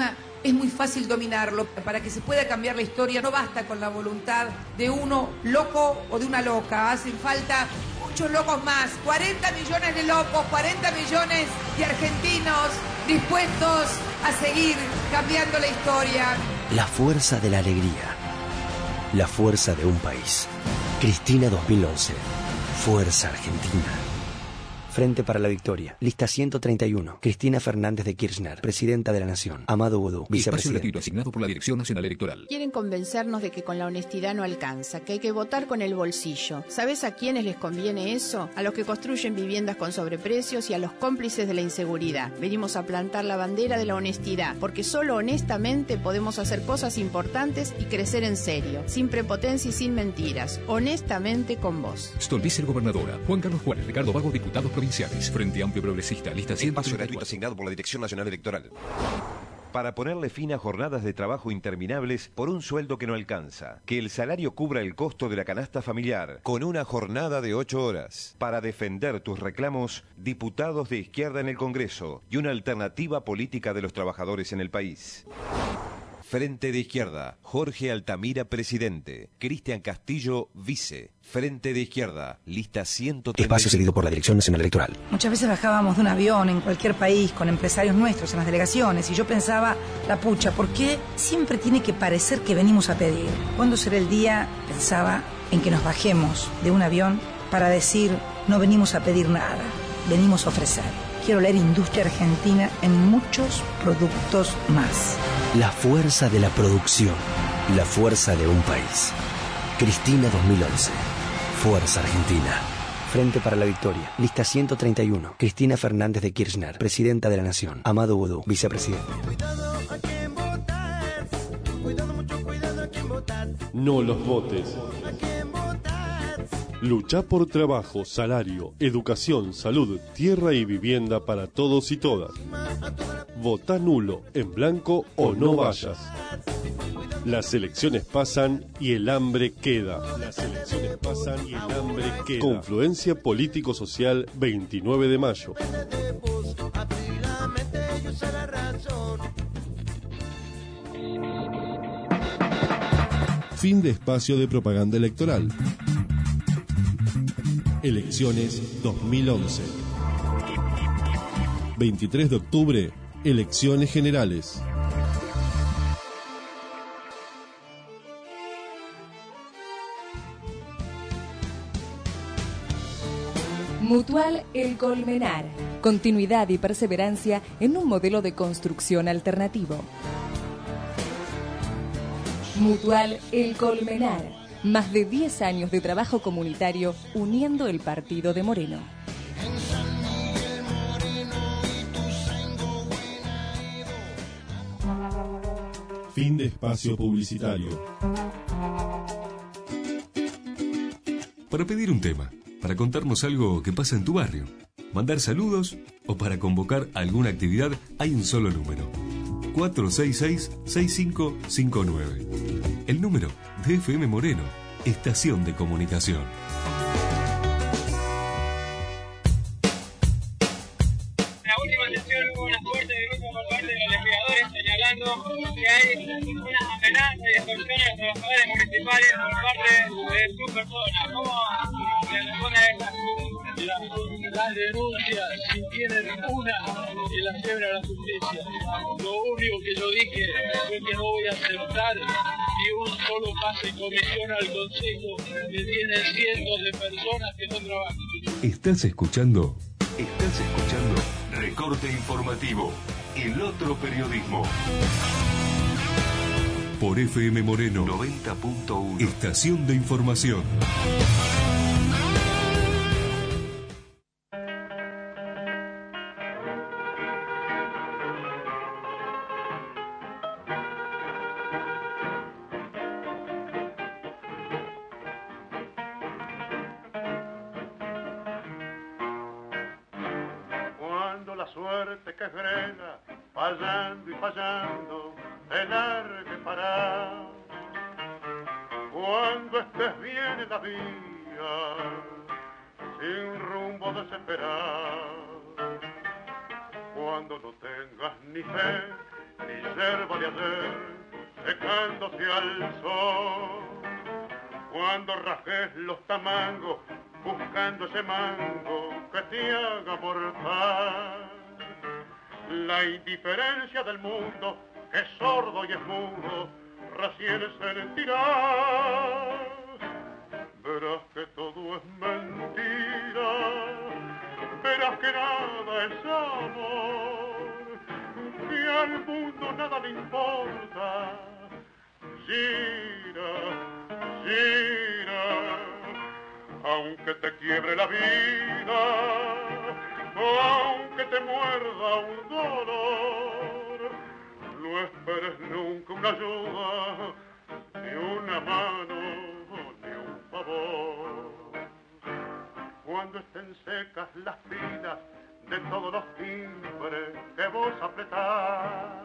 es muy fácil dominarlo. Para que se pueda cambiar la historia no basta con la voluntad de uno loco o de una loca, hacen falta muchos locos más, 40 millones de locos, 40 millones de argentinos dispuestos a seguir cambiando la historia. La fuerza de la alegría, la fuerza de un país. Cristina 2011, Fuerza Argentina. Frente para la Victoria. Lista 131. Cristina Fernández de Kirchner, Presidenta de la Nación. Amado Boudou, Vicepresidente. Espacio gratuito asignado por la Dirección Nacional Electoral. Quieren convencernos de que con la honestidad no alcanza, que hay que votar con el bolsillo. ¿Sabes a quiénes les conviene eso? A los que construyen viviendas con sobreprecios y a los cómplices de la inseguridad. Venimos a plantar la bandera de la honestidad, porque solo honestamente podemos hacer cosas importantes y crecer en serio, sin prepotencia y sin mentiras. Honestamente con vos. Stolbizer, gobernadora. Juan Carlos Juárez, Ricardo Vago, diputados provinciales. Frente Amplio Progresista, lista 100. Espacio gratuito asignado por la Dirección Nacional Electoral. Para ponerle fin a jornadas de trabajo interminables por un sueldo que no alcanza. Que el salario cubra el costo de la canasta familiar con una jornada de 8 horas. Para defender tus reclamos, diputados de izquierda en el Congreso y una alternativa política de los trabajadores en el país. Frente de Izquierda, Jorge Altamira, presidente. Cristian Castillo, vice. Frente de Izquierda, lista 130. Espacio cedido por la Dirección Nacional Electoral. Muchas veces bajábamos de un avión en cualquier país con empresarios nuestros en las delegaciones y yo pensaba, la pucha, ¿por qué siempre tiene que parecer que venimos a pedir? ¿Cuándo será el día, pensaba, en que nos bajemos de un avión para decir, no venimos a pedir nada, venimos a ofrecer? Quiero leer industria argentina en muchos productos más. La fuerza de la producción, la fuerza de un país. Cristina 2011, Fuerza Argentina. Frente para la Victoria, lista 131. Cristina Fernández de Kirchner, Presidenta de la Nación. Amado Boudou, Vicepresidente. No los votes. Lucha por trabajo, salario, educación, salud, tierra y vivienda para todos y todas. Vota nulo, en blanco o no vayas. Las elecciones pasan y el hambre queda. Las elecciones pasan y el hambre queda. Confluencia Político-Social 29 de mayo. Fin de espacio de propaganda electoral. Elecciones 2011. 23 de octubre, elecciones generales. Mutual El Colmenar. Continuidad y perseverancia en un modelo de construcción alternativo. Mutual El Colmenar. Más de 10 años de trabajo comunitario uniendo el partido de Moreno. Fin de espacio publicitario. Para pedir un tema, para contarnos algo que pasa en tu barrio, mandar saludos o para convocar alguna actividad, hay un solo número. 466-6559. El número de FM Moreno, Estación de Comunicación. La última sesión hubo una fuerte denuncia por parte de los legisladores señalando que hay unas amenazas y extorsiones a los trabajadores municipales por parte de su persona. ¿Cómo se responde a estas? Las denuncias, si tienen una, que las lleven a la justicia. Lo único que yo dije fue que no voy a aceptar ni un solo pase en comisión al Consejo, que tienen cientos de personas que no trabajan. ¿Estás escuchando? Recorte Informativo, el otro periodismo. Por FM Moreno 90.1, Estación de Información. La suerte que frena, fallando y fallando, te largue para. Cuando estés bien en la vía, sin rumbo desesperado, cuando no tengas ni fe mi yerba de ayer secándose al sol. Cuando rajes los tamangos buscando ese mango que te haga mortal. La indiferencia del mundo, que es sordo y es mudo, recién sentirá. Verás que todo es mentira, verás que nada es amor, que al mundo nada le importa. Gira, gira, aunque te quiebre la vida, aunque te muerda un dolor, no esperes nunca una ayuda, ni una mano, ni un favor. Cuando estén secas las vidas de todos los timbres que vos apretás,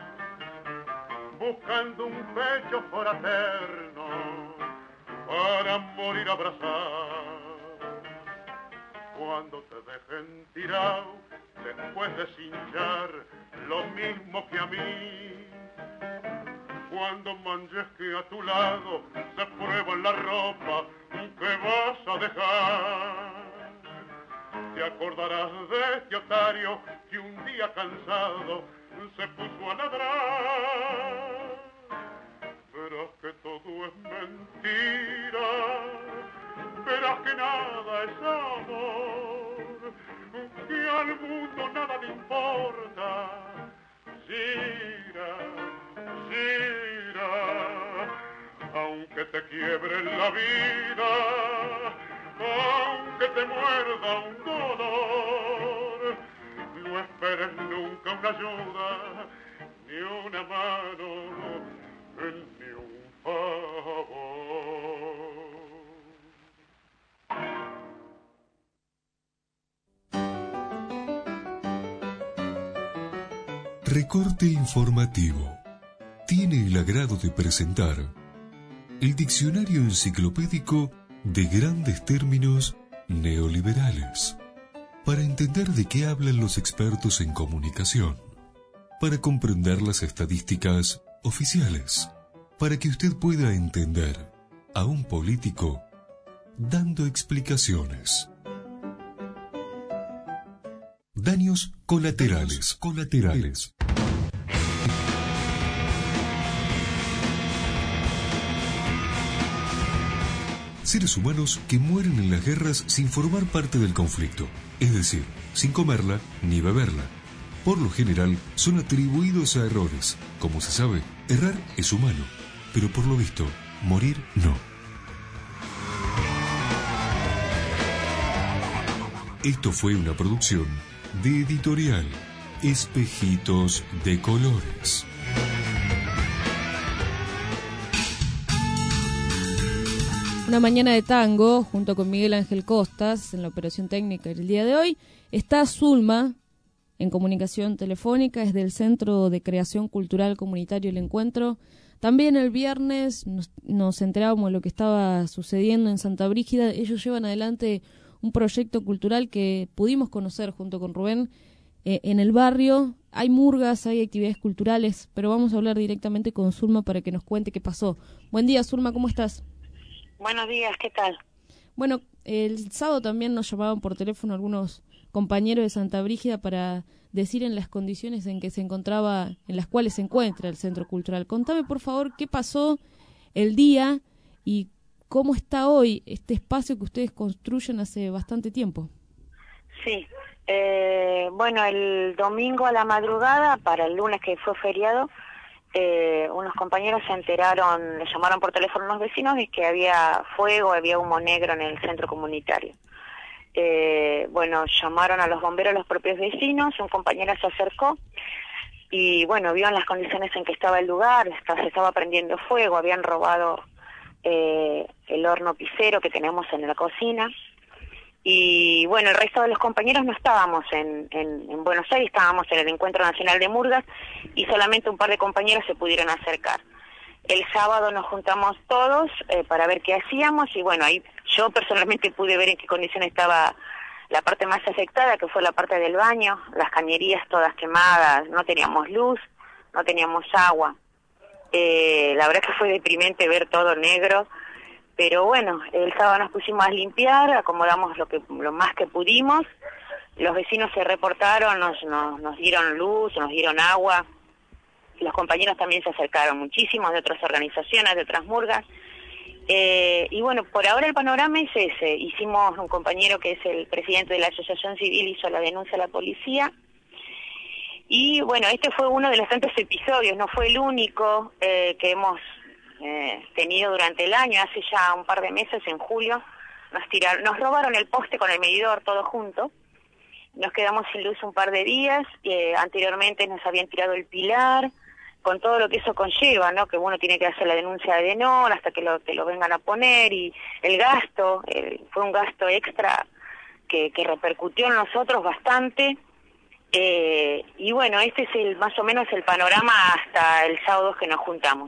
buscando un pecho fraterno para morir abrazado. Cuando te dejen tirado después de cinchar lo mismo que a mí, cuando manches que a tu lado se prueba la ropa que vas a dejar, te acordarás de este otario que un día cansado se puso a ladrar. Verás que todo es mentira, verás que nada es amor, que al mundo nada le importa. Gira, gira, aunque te quiebre la vida, aunque te muerda un dolor, no esperes nunca una ayuda, ni una mano, ni un favor. Recorte informativo. Tiene el agrado de presentar el diccionario enciclopédico de grandes términos neoliberales, para entender de qué hablan los expertos en comunicación, para comprender las estadísticas oficiales, para que usted pueda entender a un político dando explicaciones. Daños colaterales. Seres humanos que mueren en las guerras sin formar parte del conflicto, es decir, sin comerla ni beberla. Por lo general son atribuidos a errores. Como se sabe, errar es humano, pero por lo visto, morir no. Esto fue una producción de Editorial Espejitos de Colores. Una mañana de tango, junto con Miguel Ángel Costas, en la operación técnica del día de hoy. Está Zulma, en comunicación telefónica, es del Centro de Creación Cultural Comunitario El Encuentro. También el viernes nos enterábamos de lo que estaba sucediendo en Santa Brígida. Ellos llevan adelante un proyecto cultural que pudimos conocer junto con Rubén en el barrio. Hay murgas, hay actividades culturales, pero vamos a hablar directamente con Zulma para que nos cuente qué pasó. Buen día, Zulma, ¿cómo estás? Buenos días, ¿qué tal? Bueno, el sábado también nos llamaban por teléfono algunos compañeros de Santa Brígida para decir en las condiciones en que se encontraba, en las cuales se encuentra el Centro Cultural. Contame, por favor, qué pasó el día y cómo está hoy este espacio que ustedes construyen hace bastante tiempo. Sí, bueno, el domingo a la madrugada, para el lunes que fue feriado, unos compañeros se enteraron, le llamaron por teléfono a unos vecinos de que había fuego, había humo negro en el centro comunitario. Bueno, llamaron a los bomberos los propios vecinos, un compañero se acercó y bueno, vio en las condiciones en que estaba el lugar, se estaba prendiendo fuego, habían robado el horno pisero que tenemos en la cocina. Y bueno, el resto de los compañeros no estábamos en Buenos Aires, estábamos en el Encuentro Nacional de Murgas y solamente un par de compañeros se pudieron acercar. El sábado nos juntamos todos para ver qué hacíamos y bueno, ahí yo personalmente pude ver en qué condición estaba la parte más afectada, que fue la parte del baño, las cañerías todas quemadas, no teníamos luz, no teníamos agua. La verdad que fue deprimente ver todo negro, pero bueno, el sábado nos pusimos a limpiar, acomodamos lo más que pudimos, los vecinos se reportaron, nos dieron luz, nos dieron agua, los compañeros también se acercaron muchísimo de otras organizaciones, de otras murgas, y bueno, por ahora el panorama es ese. Hicimos, un compañero que es el presidente de la asociación civil hizo la denuncia a la policía, y bueno, este fue uno de los tantos episodios, no fue el único que hemos tenido durante el año. Hace ya un par de meses, en julio, nos robaron el poste con el medidor todo junto, nos quedamos sin luz un par de días, anteriormente nos habían tirado el pilar, con todo lo que eso conlleva, ¿no? Que uno tiene que hacer la denuncia de Denor hasta que lo vengan a poner, y el gasto, fue un gasto extra que repercutió en nosotros bastante. Y bueno, este es más o menos el panorama hasta el sábado que nos juntamos.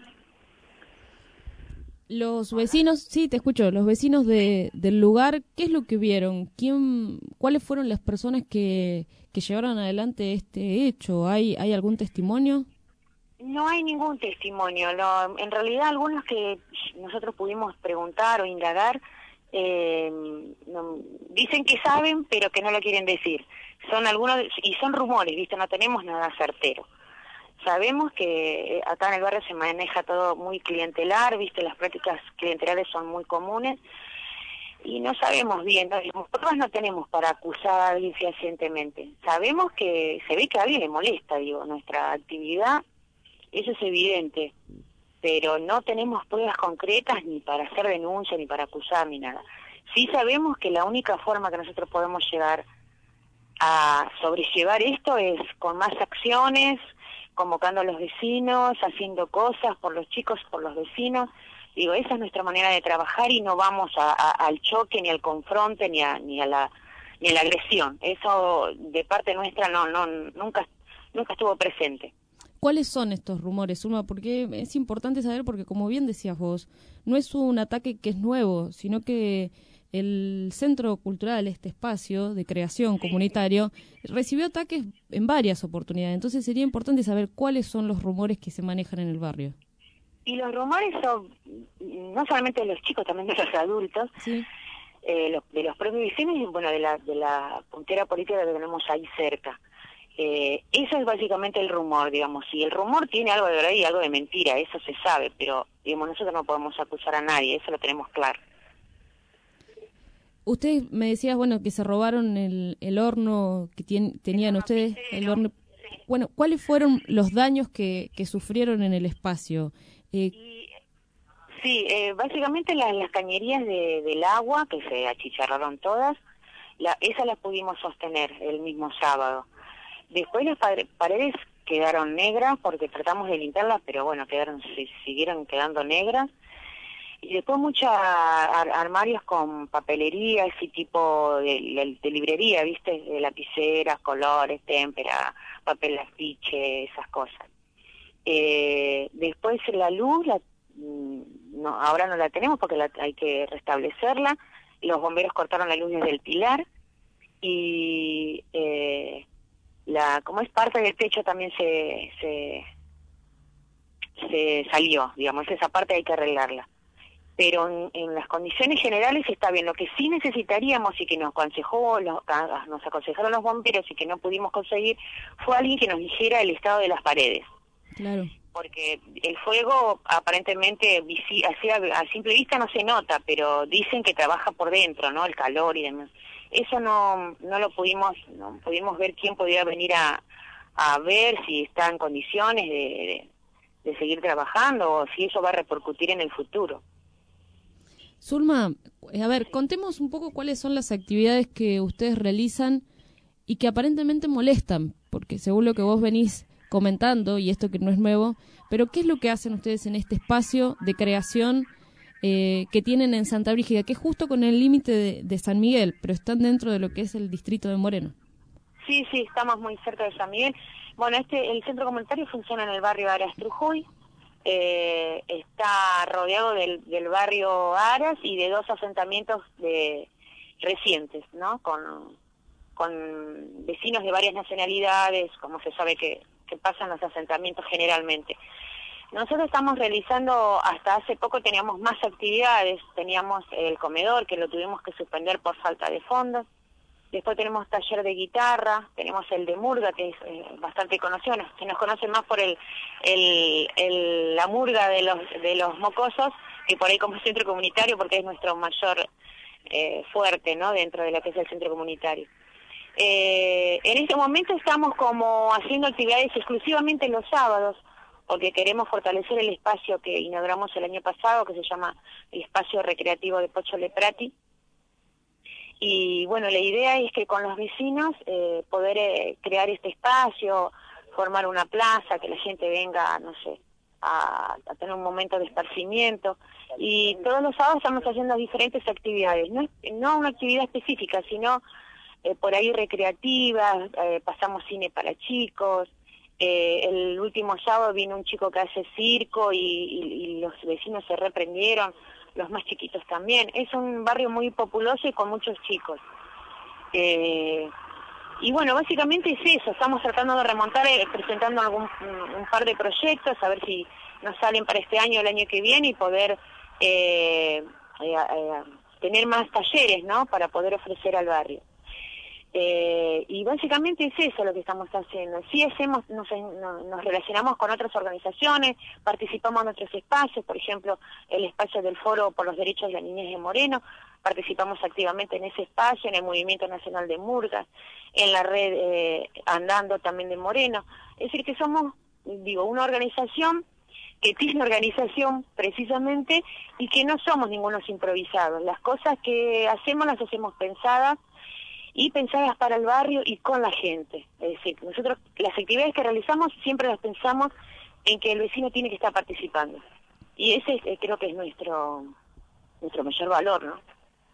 Los vecinos, sí, te escucho, los vecinos del lugar, ¿qué es lo que vieron? ¿Cuáles fueron las personas que llevaron adelante este hecho? ¿Hay algún testimonio? No hay ningún testimonio. En realidad, algunos que nosotros pudimos preguntar o indagar, dicen que saben, pero que no lo quieren decir. Son algunos, y son rumores, ¿viste? No tenemos nada certero. Sabemos que acá en el barrio se maneja todo muy clientelar, ¿viste? Las prácticas clientelares son muy comunes, y no sabemos bien, ¿no? Nosotros no tenemos para acusar a alguien fehacientemente. Sabemos que se ve que a alguien le molesta, nuestra actividad, eso es evidente, pero no tenemos pruebas concretas ni para hacer denuncia, ni para acusar, ni nada. Sí sabemos que la única forma que nosotros podemos llegar a sobrellevar esto es con más acciones, convocando a los vecinos, haciendo cosas por los chicos, por los vecinos. Esa es nuestra manera de trabajar, y no vamos al choque, ni al confronte, ni a la agresión. Eso de parte nuestra nunca estuvo presente. ¿Cuáles son estos rumores, Zulma? Porque es importante saber, porque como bien decías vos, no es un ataque que es nuevo, sino que el Centro Cultural, este espacio de creación comunitario, recibió ataques en varias oportunidades. Entonces sería importante saber cuáles son los rumores que se manejan en el barrio. Y los rumores son no solamente de los chicos, también de los adultos, sí. De los propios vecinos y bueno, de la puntera política que tenemos ahí cerca. Eso es básicamente el rumor, digamos. Si el rumor tiene algo de verdad y algo de mentira, eso se sabe, pero nosotros no podemos acusar a nadie, eso lo tenemos claro. Usted me decía, que se robaron el horno que tenían ustedes, el horno. Sí. Bueno, ¿cuáles fueron los daños que sufrieron en el espacio? Básicamente las cañerías del agua, que se achicharraron todas, esas las pudimos sostener el mismo sábado. Después las paredes quedaron negras porque tratamos de limpiarlas, pero bueno, siguieron quedando negras. Y después muchos armarios con papelería, ese tipo de librería, ¿viste? De lapiceras, colores, témpera, papel afiche, esas cosas. Después la luz, ahora no la tenemos porque hay que restablecerla. Los bomberos cortaron la luz desde el pilar. Y como es parte del techo también se salió, digamos, esa parte hay que arreglarla. Pero en las condiciones generales está bien. Lo que sí necesitaríamos y que nos aconsejaron los bomberos y que no pudimos conseguir fue alguien que nos dijera el estado de las paredes. Claro. Porque el fuego aparentemente a simple vista no se nota, pero dicen que trabaja por dentro, ¿no? El calor y demás. Eso no pudimos ver quién podía venir a ver si está en condiciones de seguir trabajando o si eso va a repercutir en el futuro. Zulma, contemos un poco cuáles son las actividades que ustedes realizan y que aparentemente molestan, porque según lo que vos venís comentando, y esto que no es nuevo, pero ¿qué es lo que hacen ustedes en este espacio de creación que tienen en Santa Brígida, que es justo con el límite de San Miguel, pero están dentro de lo que es el distrito de Moreno? Sí, estamos muy cerca de San Miguel. Bueno, el centro comunitario funciona en el barrio Aras Trujuy. Está rodeado del barrio Aras y de 2 asentamientos recientes, ¿no? Con vecinos de varias nacionalidades, como se sabe que que pasa en los asentamientos generalmente. Nosotros estamos realizando, hasta hace poco teníamos más actividades, teníamos el comedor que lo tuvimos que suspender por falta de fondos, después tenemos taller de guitarra, tenemos el de murga que es bastante conocido, se nos conoce más por la murga de los mocosos que por ahí como centro comunitario porque es nuestro mayor fuerte, ¿no? Dentro de lo que es el centro comunitario. En este momento estamos como haciendo actividades exclusivamente los sábados, porque queremos fortalecer el espacio que inauguramos el año pasado, que se llama el Espacio Recreativo de Pocho Leprati. Y bueno, la idea es que con los vecinos poder crear este espacio, formar una plaza, que la gente venga, no sé, a tener un momento de esparcimiento. Y todos los sábados estamos haciendo diferentes actividades, no una actividad específica, sino por ahí recreativas, pasamos cine para chicos. El último sábado vino un chico que hace circo y los vecinos se reprendieron, los más chiquitos también. Es un barrio muy populoso y con muchos chicos. Y bueno, básicamente es eso, estamos tratando de remontar, presentando un par de proyectos, a ver si nos salen para este año o el año que viene y poder tener más talleres, ¿no? Para poder ofrecer al barrio. Y básicamente es eso lo que estamos haciendo. Sí nos relacionamos con otras organizaciones, participamos en otros espacios, por ejemplo, el espacio del Foro por los Derechos de la Niñez de Moreno, participamos activamente en ese espacio, en el Movimiento Nacional de Murgas, en la red Andando también de Moreno. Es decir, que somos, una organización que tiene organización precisamente y que no somos ningunos improvisados. Las cosas que hacemos las hacemos pensadas y pensadas para el barrio y con la gente. Es decir, nosotros las actividades que realizamos siempre las pensamos en que el vecino tiene que estar participando. Y ese creo que es nuestro mayor valor, ¿no?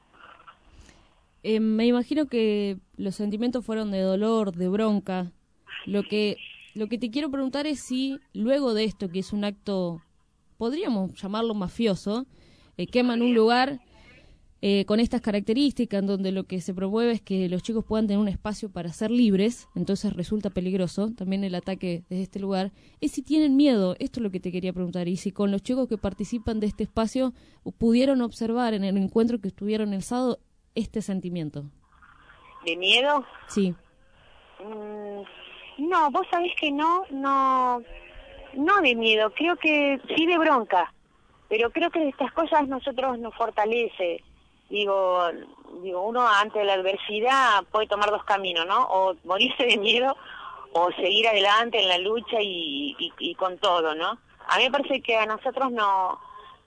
Me imagino que los sentimientos fueron de dolor, de bronca. Lo que te quiero preguntar es si luego de esto, que es un acto, podríamos llamarlo mafioso, queman un lugar con estas características, en donde lo que se promueve es que los chicos puedan tener un espacio para ser libres, entonces resulta peligroso también el ataque desde este lugar, es si tienen miedo, esto es lo que te quería preguntar, y si con los chicos que participan de este espacio pudieron observar en el encuentro que estuvieron el sábado este sentimiento. ¿De miedo? Sí. No, vos sabés que no de miedo, creo que sí de bronca, pero creo que estas cosas nosotros nos fortalece. Digo, uno ante la adversidad puede tomar dos caminos, ¿no? O morirse de miedo o seguir adelante en la lucha y con todo, ¿no? A mí me parece que a nosotros nos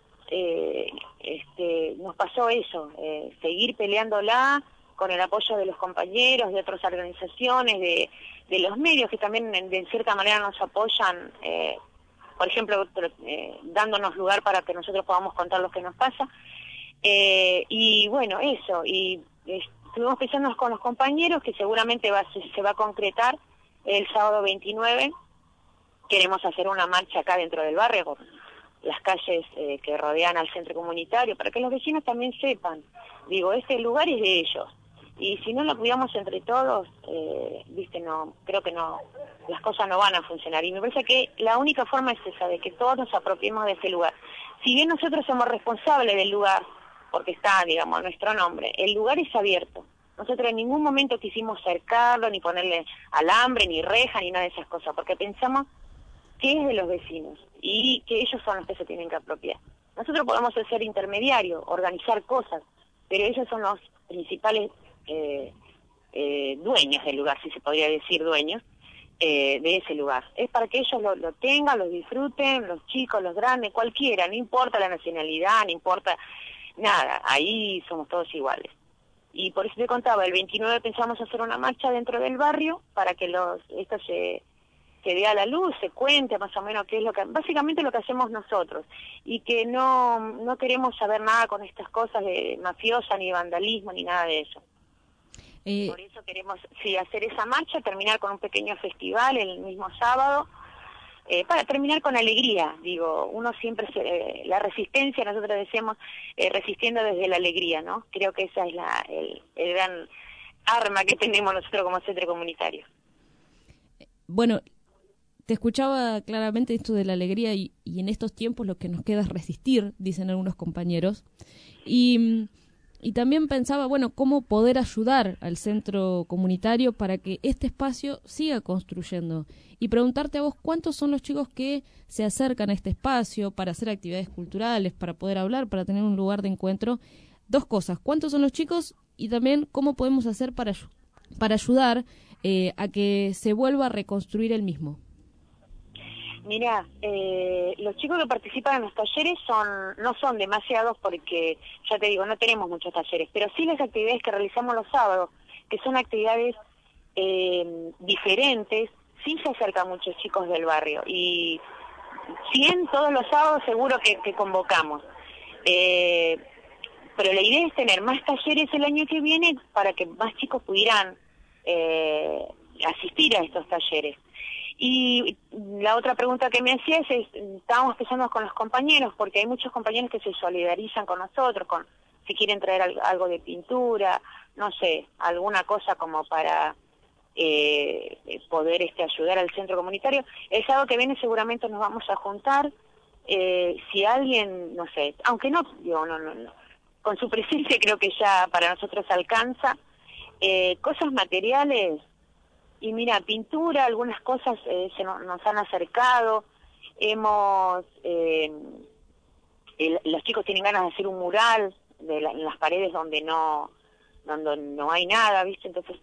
pasó eso, seguir peleándola con el apoyo de los compañeros, de otras organizaciones, de los medios que también de cierta manera nos apoyan, por ejemplo, dándonos lugar para que nosotros podamos contar lo que nos pasa. Y bueno, eso, y estuvimos pensando con los compañeros que seguramente se va a concretar el sábado 29. Queremos hacer una marcha acá dentro del barrio, por las calles que rodean al centro comunitario, para que los vecinos también sepan, este lugar es de ellos, y si no lo cuidamos entre todos, creo que no, las cosas no van a funcionar, y me parece que la única forma es esa, de que todos nos apropiemos de ese lugar. Si bien nosotros somos responsables del lugar, porque está, nuestro nombre, el lugar es abierto. Nosotros en ningún momento quisimos cercarlo, ni ponerle alambre, ni reja, ni nada de esas cosas, porque pensamos que es de los vecinos y que ellos son los que se tienen que apropiar. Nosotros podemos ser intermediarios, organizar cosas, pero ellos son los principales dueños del lugar, si se podría decir dueños, de ese lugar. Es para que ellos lo tengan, lo disfruten, los chicos, los grandes, cualquiera, no importa la nacionalidad, no importa nada, ahí somos todos iguales. Y por eso te contaba, el 29 pensamos hacer una marcha dentro del barrio para que esto se dé a la luz, se cuente más o menos qué es básicamente lo que hacemos nosotros, y que no queremos saber nada con estas cosas de mafiosa, ni vandalismo, ni nada de eso. Por eso queremos hacer esa marcha, terminar con un pequeño festival el mismo sábado, para terminar con alegría. Uno siempre la resistencia, nosotros decimos resistiendo desde la alegría, ¿no? Creo que esa es el gran arma que tenemos nosotros como centro comunitario. Bueno, te escuchaba claramente esto de la alegría y en estos tiempos lo que nos queda es resistir, dicen algunos compañeros. Y también pensaba, bueno, cómo poder ayudar al centro comunitario para que este espacio siga construyendo. Y preguntarte a vos, ¿cuántos son los chicos que se acercan a este espacio para hacer actividades culturales, para poder hablar, para tener un lugar de encuentro? Dos cosas, ¿cuántos son los chicos? Y también, ¿cómo podemos hacer para ayudar a que se vuelva a reconstruir el mismo? Mira, los chicos que participan en los talleres no son demasiados porque, ya te digo, no tenemos muchos talleres, pero sí las actividades que realizamos los sábados, que son actividades diferentes, sí se acercan muchos chicos del barrio. Y 100 todos los sábados seguro que convocamos. Pero la idea es tener más talleres el año que viene para que más chicos pudieran asistir a estos talleres. Y la otra pregunta que me hacías es, estábamos pensando con los compañeros, porque hay muchos compañeros que se solidarizan con nosotros, si quieren traer algo de pintura, no sé, alguna cosa como para poder ayudar al centro comunitario. El sábado que viene seguramente nos vamos a juntar, si alguien, no sé, aunque no, con su presencia creo que ya para nosotros alcanza, cosas materiales. Y mira, pintura, algunas cosas nos han acercado, los chicos tienen ganas de hacer un mural en las paredes donde no hay nada, ¿viste? Entonces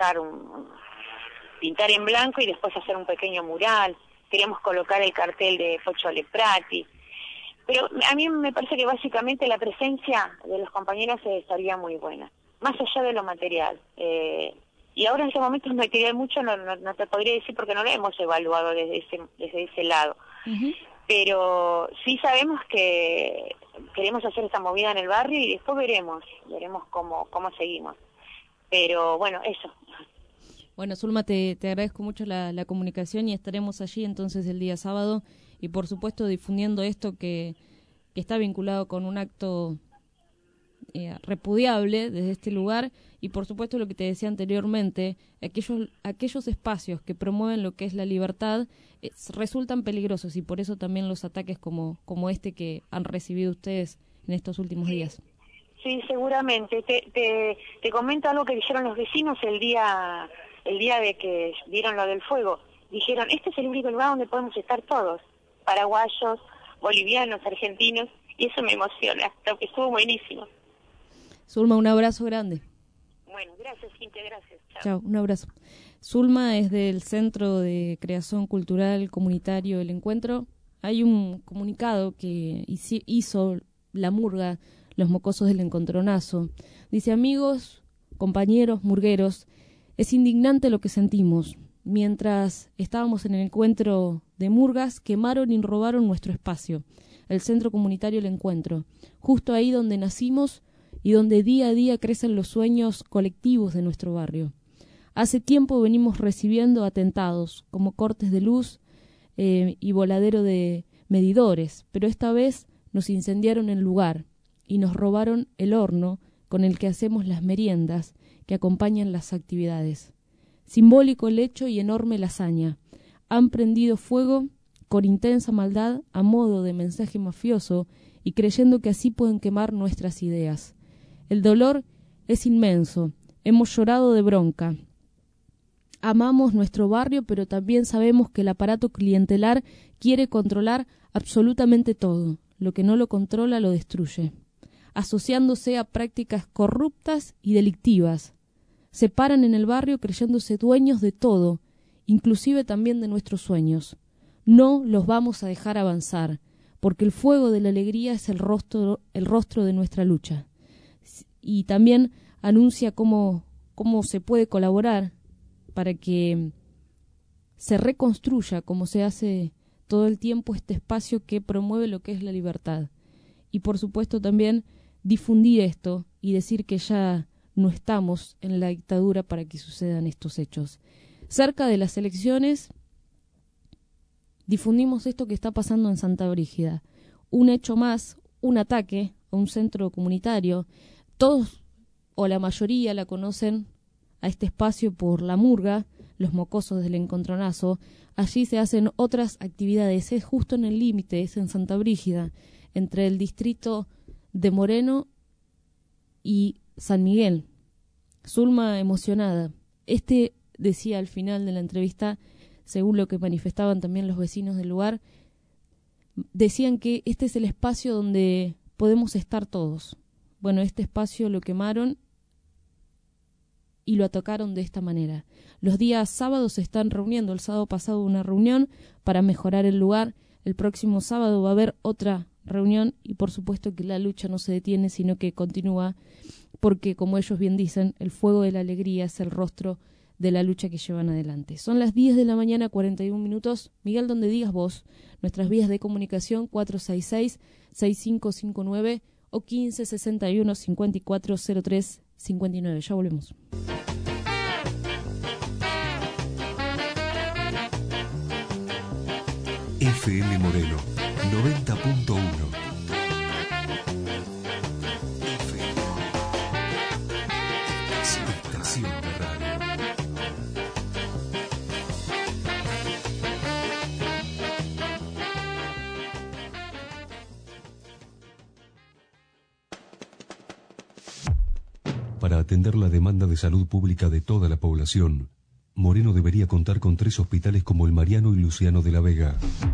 pintar en blanco y después hacer un pequeño mural. Queríamos colocar el cartel de Pocho Leprati. Pero a mí me parece que básicamente la presencia de los compañeros estaría muy buena, más allá de lo material. Y ahora en este momento el material mucho no te podría decir porque no lo hemos evaluado desde ese lado. Uh-huh. Pero sí sabemos que queremos hacer esta movida en el barrio y después veremos cómo seguimos. Pero bueno, eso. Bueno, Zulma, te agradezco mucho la comunicación y estaremos allí entonces el día sábado y por supuesto difundiendo esto que está vinculado con un acto repudiable desde este lugar y por supuesto lo que te decía anteriormente, aquellos espacios que promueven lo que es la libertad resultan peligrosos y por eso también los ataques como este que han recibido ustedes en estos últimos días. Sí, seguramente. Te comento algo que dijeron los vecinos el día de que vieron lo del fuego. Dijeron, este es el único lugar donde podemos estar todos, paraguayos, bolivianos, argentinos, y eso me emociona, estuvo buenísimo. Zulma, un abrazo grande. Bueno, gracias, Cintia, gracias. Chao, un abrazo. Zulma es del Centro de Creación Cultural Comunitario El Encuentro. Hay un comunicado que hizo la murga Los Mocosos del Encontronazo. Dice, amigos, compañeros, murgueros, es indignante lo que sentimos. Mientras estábamos en el encuentro de murgas, quemaron y robaron nuestro espacio, el Centro Comunitario El Encuentro, justo ahí donde nacimos y donde día a día crecen los sueños colectivos de nuestro barrio. Hace tiempo venimos recibiendo atentados, como cortes de luz y voladero de medidores, pero esta vez nos incendiaron el lugar y nos robaron el horno con el que hacemos las meriendas que acompañan las actividades. Simbólico el hecho y enorme la hazaña. Han prendido fuego con intensa maldad a modo de mensaje mafioso y creyendo que así pueden quemar nuestras ideas. El dolor es inmenso, hemos llorado de bronca. Amamos nuestro barrio, pero también sabemos que el aparato clientelar quiere controlar absolutamente todo. Lo que no lo controla lo destruye, asociándose a prácticas corruptas y delictivas. Se paran en el barrio creyéndose dueños de todo, inclusive también de nuestros sueños. No los vamos a dejar avanzar, porque el fuego de la alegría es el rostro de nuestra lucha. Y también anuncia cómo se puede colaborar para que se reconstruya, como se hace todo el tiempo, este espacio que promueve lo que es la libertad. Y por supuesto también difundir esto y decir que ya no estamos en la dictadura para que sucedan estos hechos. Cerca de las elecciones difundimos esto que está pasando en Santa Brígida. Un hecho más, un ataque a un centro comunitario. Todos o la mayoría la conocen a este espacio por la murga los mocosos del encontronazo, allí se hacen otras actividades. Es justo en el límite, es en Santa Brígida, entre el distrito de Moreno y San Miguel. Zulma emocionada. Decía al final de la entrevista, según lo que manifestaban también los vecinos del lugar, decían que este es el espacio donde podemos estar todos. Bueno, este espacio lo quemaron y lo atacaron de esta manera. Los días sábados se están reuniendo. El sábado pasado una reunión para mejorar el lugar. El próximo sábado va a haber otra reunión y por supuesto que la lucha no se detiene, sino que continúa, porque como ellos bien dicen, el fuego de la alegría es el rostro de la lucha que llevan adelante. Son las 10 de la mañana, 41 minutos. Miguel, donde digas vos, nuestras vías de comunicación 466-6559 o 1561-5403-59. Ya volvemos. FM Moreno 90.1. Estación de radio. Para atender la demanda de salud pública de toda la población, Moreno debería contar con 3 hospitales como el Mariano y Luciano de la Vega.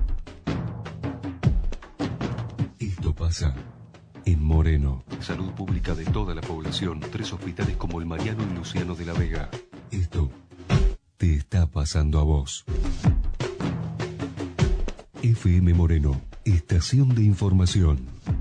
Esto pasa en Moreno. Salud pública de toda la población, 3 hospitales como el Mariano y Luciano de la Vega. Esto te está pasando a vos. FM Moreno, estación de información.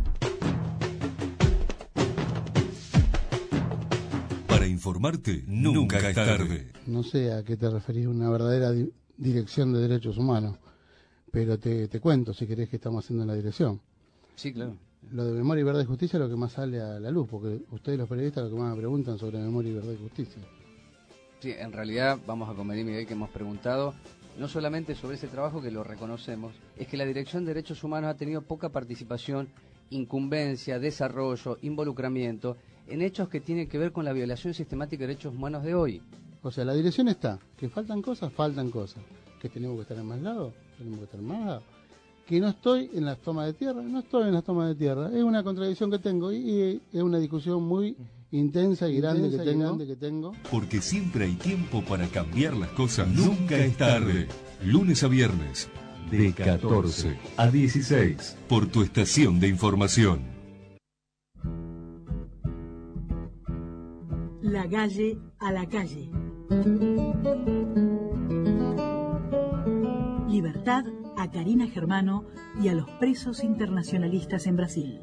Para informarte, nunca es tarde. No sé a qué te referís, una verdadera dirección de derechos humanos, pero te cuento, si querés, que estamos haciendo en la dirección. Sí, claro. Lo de memoria y verdad y justicia es lo que más sale a la luz, porque ustedes los periodistas lo que más me preguntan sobre memoria y verdad y justicia. Sí, en realidad vamos a convenir, Miguel, que hemos preguntado no solamente sobre ese trabajo, que lo reconocemos, es que la Dirección de Derechos Humanos ha tenido poca participación, incumbencia, desarrollo, involucramiento en hechos que tienen que ver con la violación sistemática de derechos humanos de hoy. O sea, la dirección está, que faltan cosas, que tenemos que estar en más lados, tenemos que estar en más lados, que no estoy en las tomas de tierra, es una contradicción que tengo y es una discusión muy intensa y grande que tengo. Porque siempre hay tiempo para cambiar las cosas, nunca es tarde. Lunes a viernes, de 14 a 16, por tu estación de información. La calle a la calle. Libertad a Karina Germano y a los presos internacionalistas en Brasil.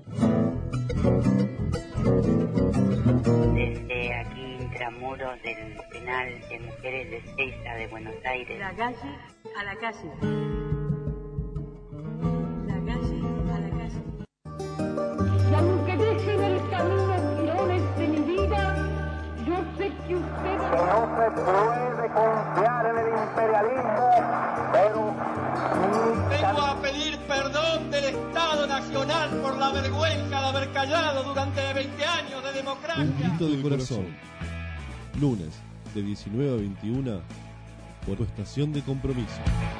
Desde aquí, intramuros del penal de mujeres de Ezeiza de Buenos Aires. La calle a la calle. La calle a la calle. Y aunque deje en el camino tirones de mi vida, yo sé que usted... Que no se puede confiar en el imperialismo, pero... Vengo a pedir perdón del Estado Nacional por la vergüenza de haber callado durante 20 años de democracia. Un grito de corazón. Lunes, de 19 a 21, por tu estación de compromiso.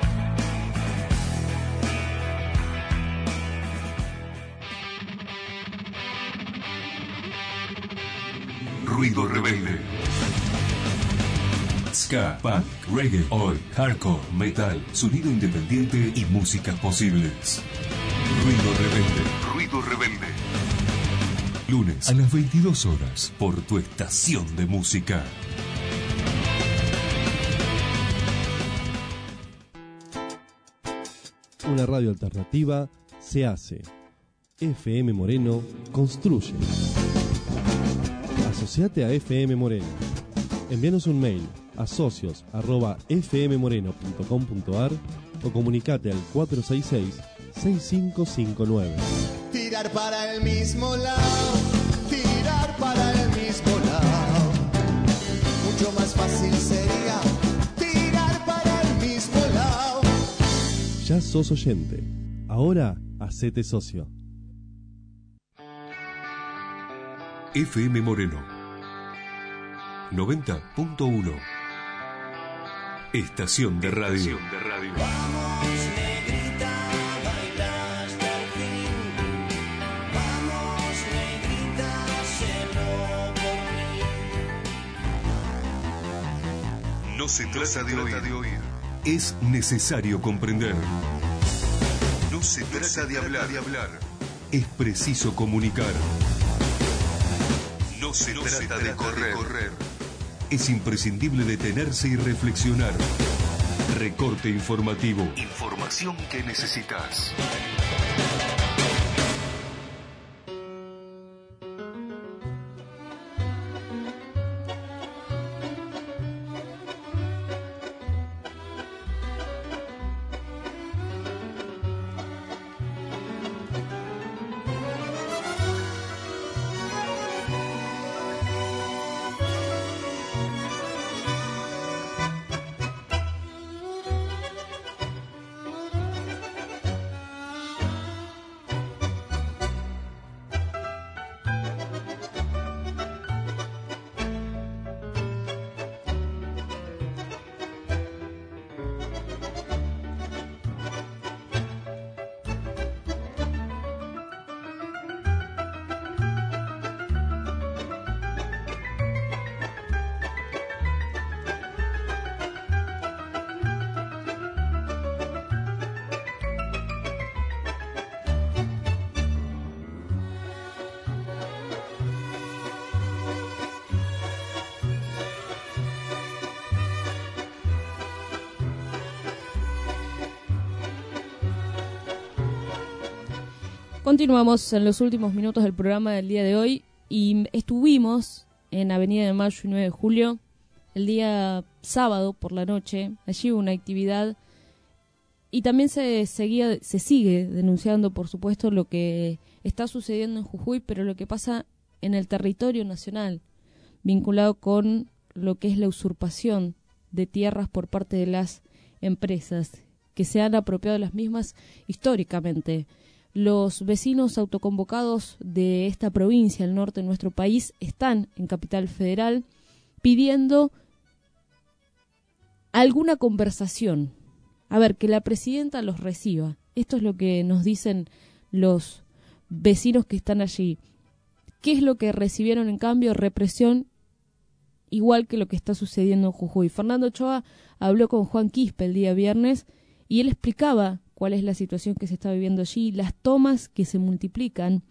Ruido rebelde. Ska, punk, reggae, oi, hardcore, metal, sonido independiente y músicas posibles. Ruido rebelde. Ruido rebelde. Lunes a las 22 horas por tu estación de música. Una radio alternativa se hace. FM Moreno construye. Asociate a FM Moreno. Envíanos un mail a socios@fmmoreno.com.ar o comunicate al 466-6559. Tirar para el mismo lado, tirar para el mismo lado. Mucho más fácil sería tirar para el mismo lado. Ya sos oyente. Ahora hacete socio. FM Moreno 90.1. Estación de radio. Vamos, negrita, baila hasta el fin. Vamos, negrita, hazlo por mí. No se trata de oír. Es necesario comprender. No se trata de hablar. Es preciso comunicar. No se trata de correr. Es imprescindible detenerse y reflexionar. Recorte informativo. Información que necesitas. Continuamos en los últimos minutos del programa del día de hoy y estuvimos en Avenida de Mayo y 9 de Julio el día sábado por la noche. Allí hubo una actividad y también se sigue denunciando, por supuesto, lo que está sucediendo en Jujuy, pero lo que pasa en el territorio nacional, vinculado con lo que es la usurpación de tierras por parte de las empresas que se han apropiado de las mismas históricamente. Los vecinos autoconvocados de esta provincia, el norte de nuestro país, están en Capital Federal pidiendo alguna conversación. A ver, que la presidenta los reciba. Esto es lo que nos dicen los vecinos que están allí. ¿Qué es lo que recibieron en cambio? Represión, igual que lo que está sucediendo en Jujuy. Fernando Ochoa habló con Juan Quispe el día viernes y él explicaba cuál es la situación que se está viviendo allí, las tomas que se multiplican,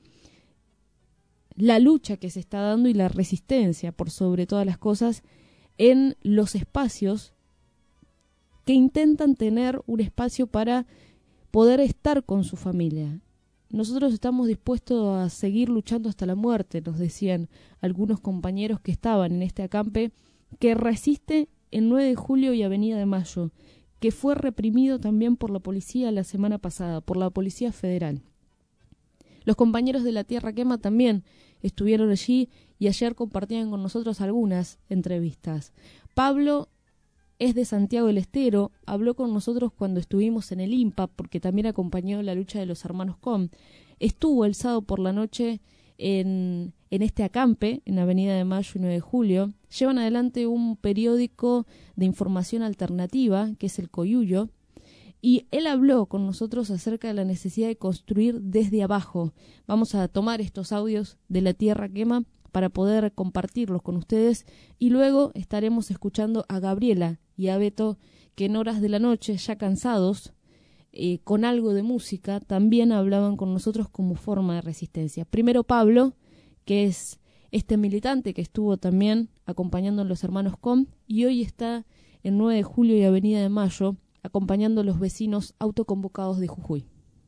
la lucha que se está dando y la resistencia, por sobre todas las cosas, en los espacios que intentan tener un espacio para poder estar con su familia. Nosotros estamos dispuestos a seguir luchando hasta la muerte, nos decían algunos compañeros que estaban en este acampe que resiste en 9 de Julio y Avenida de Mayo, que fue reprimido también por la policía la semana pasada, por la Policía Federal. Los compañeros de La Tierra Quema también estuvieron allí y ayer compartían con nosotros algunas entrevistas. Pablo es de Santiago del Estero, habló con nosotros cuando estuvimos en el IMPA, porque también acompañó la lucha de los hermanos Com. Estuvo el sábado por la noche en este acampe, en Avenida de Mayo y 9 de Julio. Llevan adelante un periódico de información alternativa, que es El Coyuyo, y él habló con nosotros acerca de la necesidad de construir desde abajo. Vamos a tomar estos audios de La Tierra Quema para poder compartirlos con ustedes, y luego estaremos escuchando a Gabriela y a Beto, que en horas de la noche, ya cansados, con algo de música, también hablaban con nosotros como forma de resistencia. Primero Pablo, que es este militante que estuvo también acompañando a los hermanos Com, y hoy está en 9 de Julio y Avenida de Mayo, acompañando a los vecinos autoconvocados de Jujuy.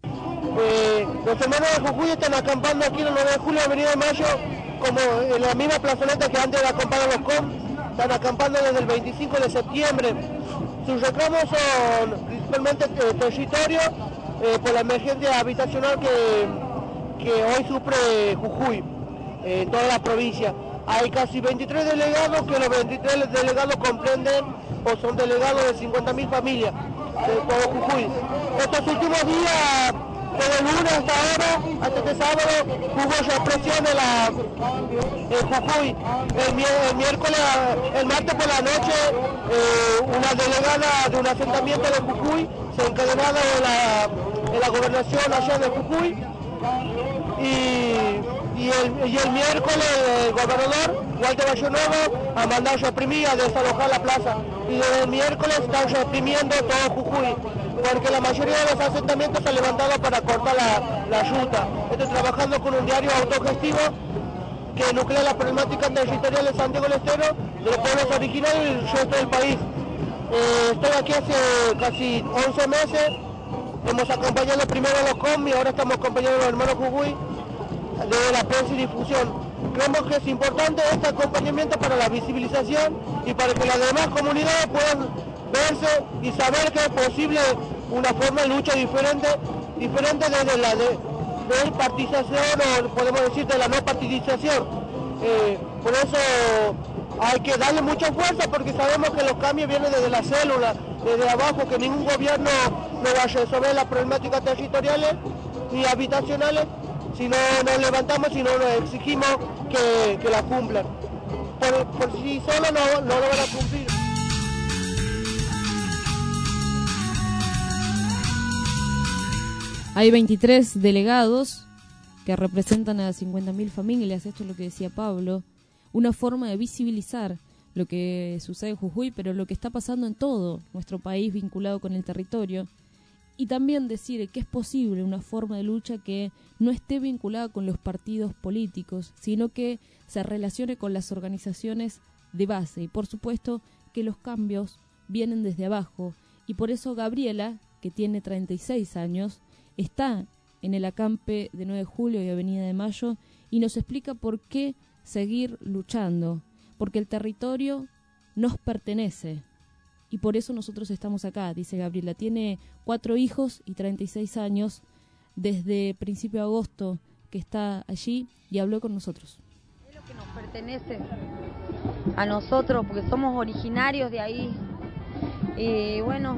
Los hermanos de Jujuy están acampando aquí en el 9 de Julio y Avenida de Mayo, como en la misma plazoleta que antes acampaban los Com. Están acampando desde el 25 de septiembre. Sus reclamos son principalmente territorios por la emergencia habitacional que hoy sufre Jujuy, en toda la provincia. Hay casi 23 delegados, que los 23 delegados comprenden o son delegados de 50.000 familias de todo Jujuy. Estos últimos días Desde el lunes hasta ahora, hasta este sábado, hubo represión en Jujuy. El martes por la noche, una delegada de un asentamiento de Jujuy se encadenaba en la gobernación allá de Jujuy. Y el miércoles el gobernador Walter Bayonuevo ha mandado reprimir a desalojar la plaza. Y desde el miércoles están reprimiendo todo Jujuy, porque la mayoría de los asentamientos se han levantado para cortar la ruta. Estoy trabajando con un diario autogestivo que nuclea las problemáticas territoriales de Santiago del Estero, de los pueblos originarios y el resto del país. Estoy aquí hace casi 11 meses, hemos acompañado primero a los COM y ahora estamos acompañando a los hermanos Jujuy de la prensa y difusión. Creemos que es importante este acompañamiento para la visibilización y para que las demás comunidades puedan verse y saber que es posible una forma de lucha diferente desde la partidización, o podemos decir de la no partidización. Por eso hay que darle mucha fuerza, porque sabemos que los cambios vienen desde la célula, desde abajo, que ningún gobierno no va a resolver las problemáticas territoriales ni habitacionales si no nos levantamos y no nos exigimos que la cumplan. Por sí solo no lo van a cumplir. Hay 23 delegados que representan a 50.000 familias, esto es lo que decía Pablo, una forma de visibilizar lo que sucede en Jujuy, pero lo que está pasando en todo nuestro país vinculado con el territorio. Y también decir que es posible una forma de lucha que no esté vinculada con los partidos políticos, sino que se relacione con las organizaciones de base. Y por supuesto que los cambios vienen desde abajo. Y por eso Gabriela, que tiene 36 años, está en el acampe de 9 de julio y Avenida de Mayo y nos explica por qué seguir luchando. Porque el territorio nos pertenece. Y por eso nosotros estamos acá, dice Gabriela. Tiene 4 hijos y 36 años. Desde principio de agosto que está allí y habló con nosotros. Es lo que nos pertenece a nosotros, porque somos originarios de ahí. Y bueno,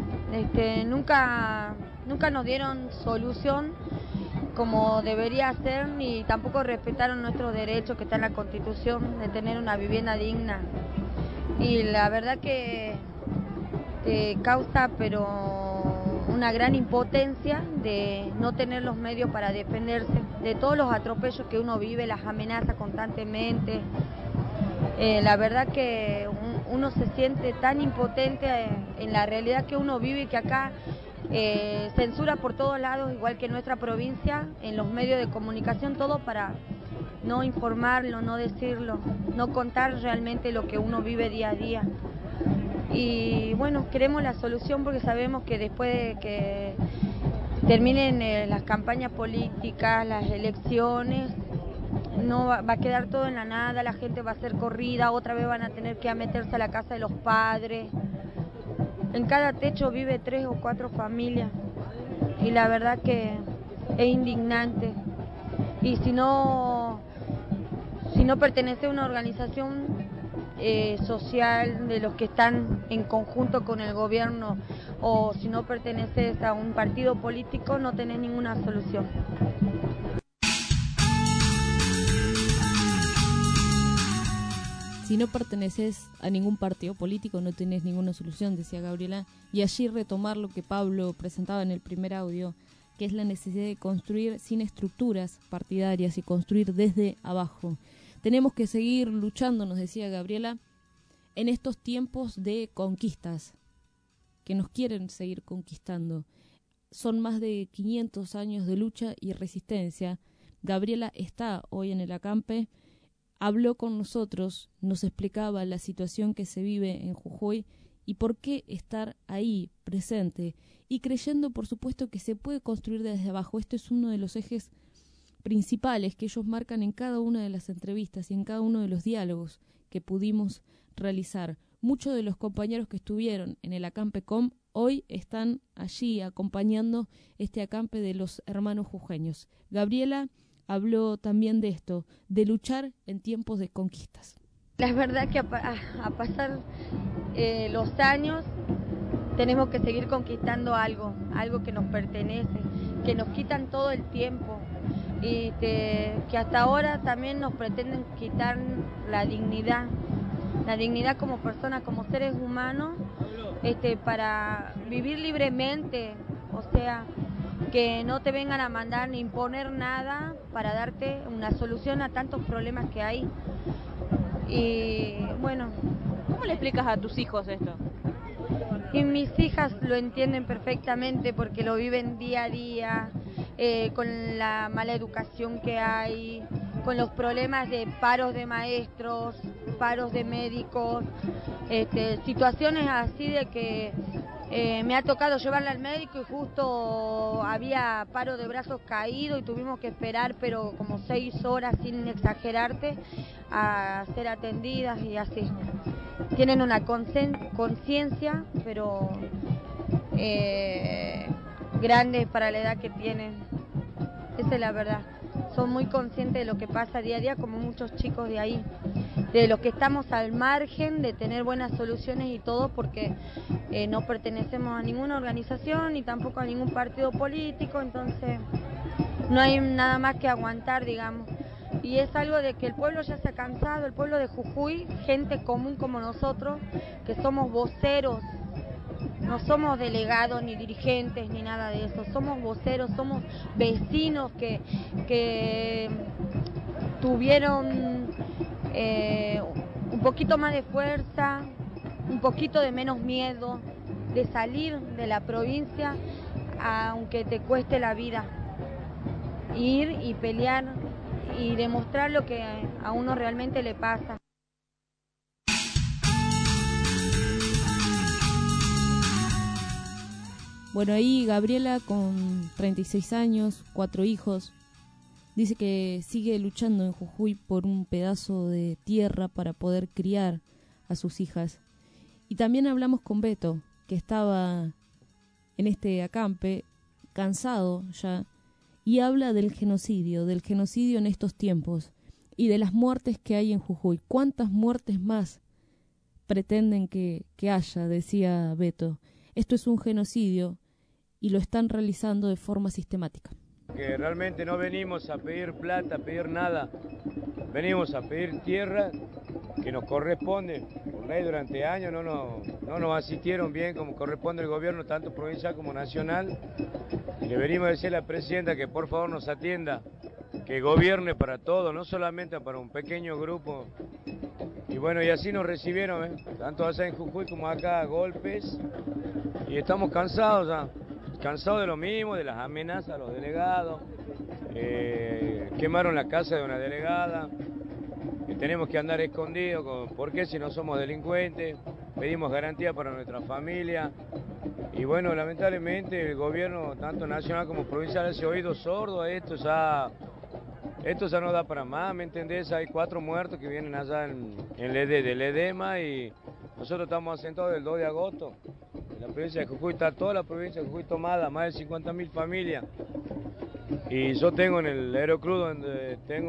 nunca nos dieron solución como debería ser, ni tampoco respetaron nuestros derechos que está en la Constitución de tener una vivienda digna. Y la verdad que causa una gran impotencia de no tener los medios para defenderse de todos los atropellos que uno vive, las amenazas constantemente. La verdad que uno se siente tan impotente en la realidad que uno vive, que acá censura por todos lados, igual que en nuestra provincia, en los medios de comunicación, todo para no informarlo, no decirlo, no contar realmente lo que uno vive día a día. Y bueno, queremos la solución porque sabemos que después de que terminen las campañas políticas, las elecciones, no va a quedar todo en la nada, la gente va a ser corrida, otra vez van a tener que meterse a la casa de los padres. En cada techo vive 3 o 4 familias y la verdad que es indignante. Y si no pertenece a una organización social de los que están en conjunto con el gobierno, o si no perteneces a un partido político, no tenés ninguna solución. Si no perteneces a ningún partido político, no tenés ninguna solución, decía Gabriela. Y allí retomar lo que Pablo presentaba en el primer audio, que es la necesidad de construir sin estructuras partidarias y construir desde abajo. Tenemos que seguir luchando, nos decía Gabriela, en estos tiempos de conquistas, que nos quieren seguir conquistando. Son más de 500 años de lucha y resistencia. Gabriela está hoy en el acampe, habló con nosotros, nos explicaba la situación que se vive en Jujuy y por qué estar ahí presente y creyendo, por supuesto, que se puede construir desde abajo. Este es uno de los ejes principales que ellos marcan en cada una de las entrevistas y en cada uno de los diálogos que pudimos realizar. Muchos de los compañeros que estuvieron en el acampe COM hoy están allí acompañando este acampe de los hermanos jujeños. Gabriela habló también de esto, de luchar en tiempos de conquistas. La verdad que a pasar los años tenemos que seguir conquistando algo que nos pertenece, que nos quitan todo el tiempo y que hasta ahora también nos pretenden quitar la dignidad como personas, como seres humanos, para vivir libremente, o sea, que no te vengan a mandar ni imponer nada para darte una solución a tantos problemas que hay. Y bueno, ¿cómo le explicas a tus hijos esto? Y mis hijas lo entienden perfectamente porque lo viven día a día, con la mala educación que hay, con los problemas de paros de maestros, paros de médicos, situaciones así de que me ha tocado llevarla al médico y justo había paro de brazos caído y tuvimos que esperar, pero como 6 horas, sin exagerarte, a ser atendidas y así. Tienen una conciencia, pero grande para la edad que tienen. Esa es la verdad. Son muy conscientes de lo que pasa día a día, como muchos chicos de ahí. De los que estamos al margen de tener buenas soluciones y todo, porque no pertenecemos a ninguna organización ni tampoco a ningún partido político, entonces no hay nada más que aguantar, digamos. Y es algo de que el pueblo ya se ha cansado, el pueblo de Jujuy, gente común como nosotros, que somos voceros, no somos delegados ni dirigentes ni nada de eso, somos voceros, somos vecinos que tuvieron un poquito más de fuerza, un poquito de menos miedo de salir de la provincia, aunque te cueste la vida, ir y pelear y demostrar lo que a uno realmente le pasa. Bueno, ahí Gabriela, con 36 años, 4 hijos, dice que sigue luchando en Jujuy por un pedazo de tierra para poder criar a sus hijas. Y también hablamos con Beto, que estaba en este acampe, cansado ya, y habla del genocidio en estos tiempos y de las muertes que hay en Jujuy. ¿Cuántas muertes más pretenden que haya?, decía Beto. Esto es un genocidio y lo están realizando de forma sistemática. Que realmente no venimos a pedir plata, a pedir nada, venimos a pedir tierra que nos corresponde. Por ley durante años no nos asistieron bien como corresponde el gobierno, tanto provincial como nacional. Y le venimos a decir a la presidenta que por favor nos atienda, que gobierne para todos, no solamente para un pequeño grupo. Y bueno, y así nos recibieron, tanto allá en Jujuy como acá, a golpes. Y estamos cansados ya. Cansados de lo mismo, de las amenazas a los delegados, quemaron la casa de una delegada, tenemos que andar escondidos, ¿por qué si no somos delincuentes? Pedimos garantía para nuestra familia y bueno, lamentablemente el gobierno, tanto nacional como provincial, hace oídos sordos a esto, ya no da para más, ¿me entendés? Hay 4 muertos que vienen allá del edema y nosotros estamos asentados del 2 de agosto. La provincia de Jujuy está toda la provincia de Jujuy tomada, más de 50.000 familias. Y yo tengo en el Aeroclub, donde tengo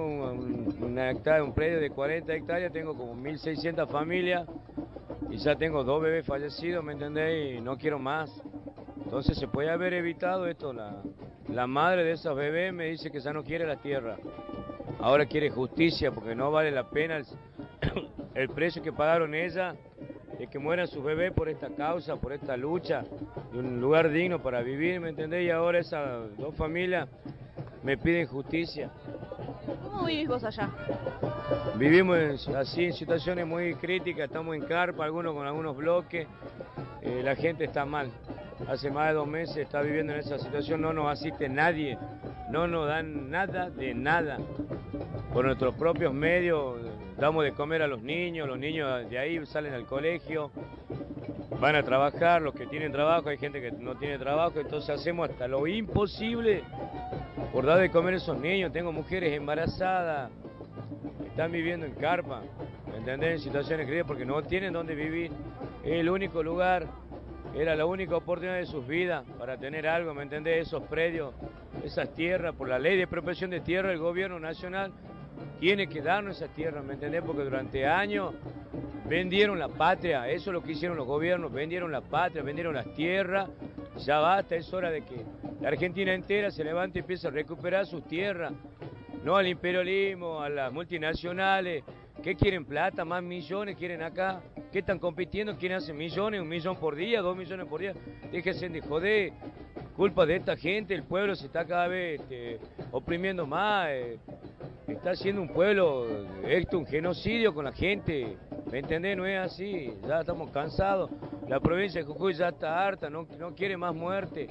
un predio de 40 hectáreas, tengo como 1.600 familias y ya tengo 2 bebés fallecidos, ¿me entendés? Y no quiero más. Entonces se puede haber evitado esto. La madre de esos bebés me dice que ya no quiere la tierra. Ahora quiere justicia porque no vale la pena el precio que pagaron ella. De que mueran sus bebés por esta causa, por esta lucha, de un lugar digno para vivir, ¿me entendés? Y ahora esas 2 familias me piden justicia. ¿Cómo vivís vos allá? Vivimos así en situaciones muy críticas, estamos en carpa, algunos con algunos bloques, la gente está mal. Hace más de 2 meses está viviendo en esa situación, no nos asiste nadie, no nos dan nada de nada. Por nuestros propios medios damos de comer a los niños de ahí salen al colegio, van a trabajar, los que tienen trabajo, hay gente que no tiene trabajo, entonces hacemos hasta lo imposible por dar de comer a esos niños. Tengo mujeres embarazadas, que están viviendo en carpa, ¿me entendés? En situaciones críticas porque no tienen dónde vivir, es el único lugar, era la única oportunidad de sus vidas para tener algo, ¿me entendés? Esos predios, esas tierras, por la ley de expropiación de tierra, el gobierno nacional tiene que darnos esa tierra, ¿me entendés? Porque durante años vendieron la patria, eso es lo que hicieron los gobiernos, vendieron la patria, vendieron las tierras, ya basta, es hora de que la Argentina entera se levante y empiece a recuperar sus tierras, no al imperialismo, a las multinacionales. ¿Qué quieren? Plata, más millones quieren acá. ¿Qué están compitiendo? ¿Quieren hacer millones? 1 millón por día, 2 millones por día. Déjense de joder. Culpa de esta gente, el pueblo se está cada vez oprimiendo más. Está haciendo un pueblo, esto un genocidio con la gente. ¿Me entendés? No es así. Ya estamos cansados. La provincia de Jujuy ya está harta, no quiere más muerte.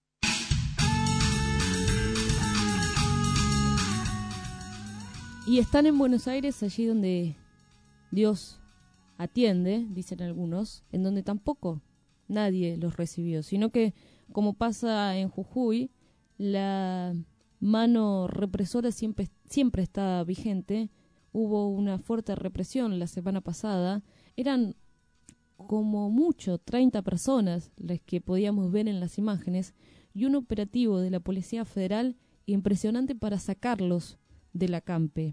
Y están en Buenos Aires, allí donde Dios atiende, dicen algunos, en donde tampoco nadie los recibió, sino que, como pasa en Jujuy, la mano represora siempre está vigente. Hubo una fuerte represión la semana pasada. Eran como mucho 30 personas las que podíamos ver en las imágenes y un operativo de la Policía Federal impresionante para sacarlos de la campe,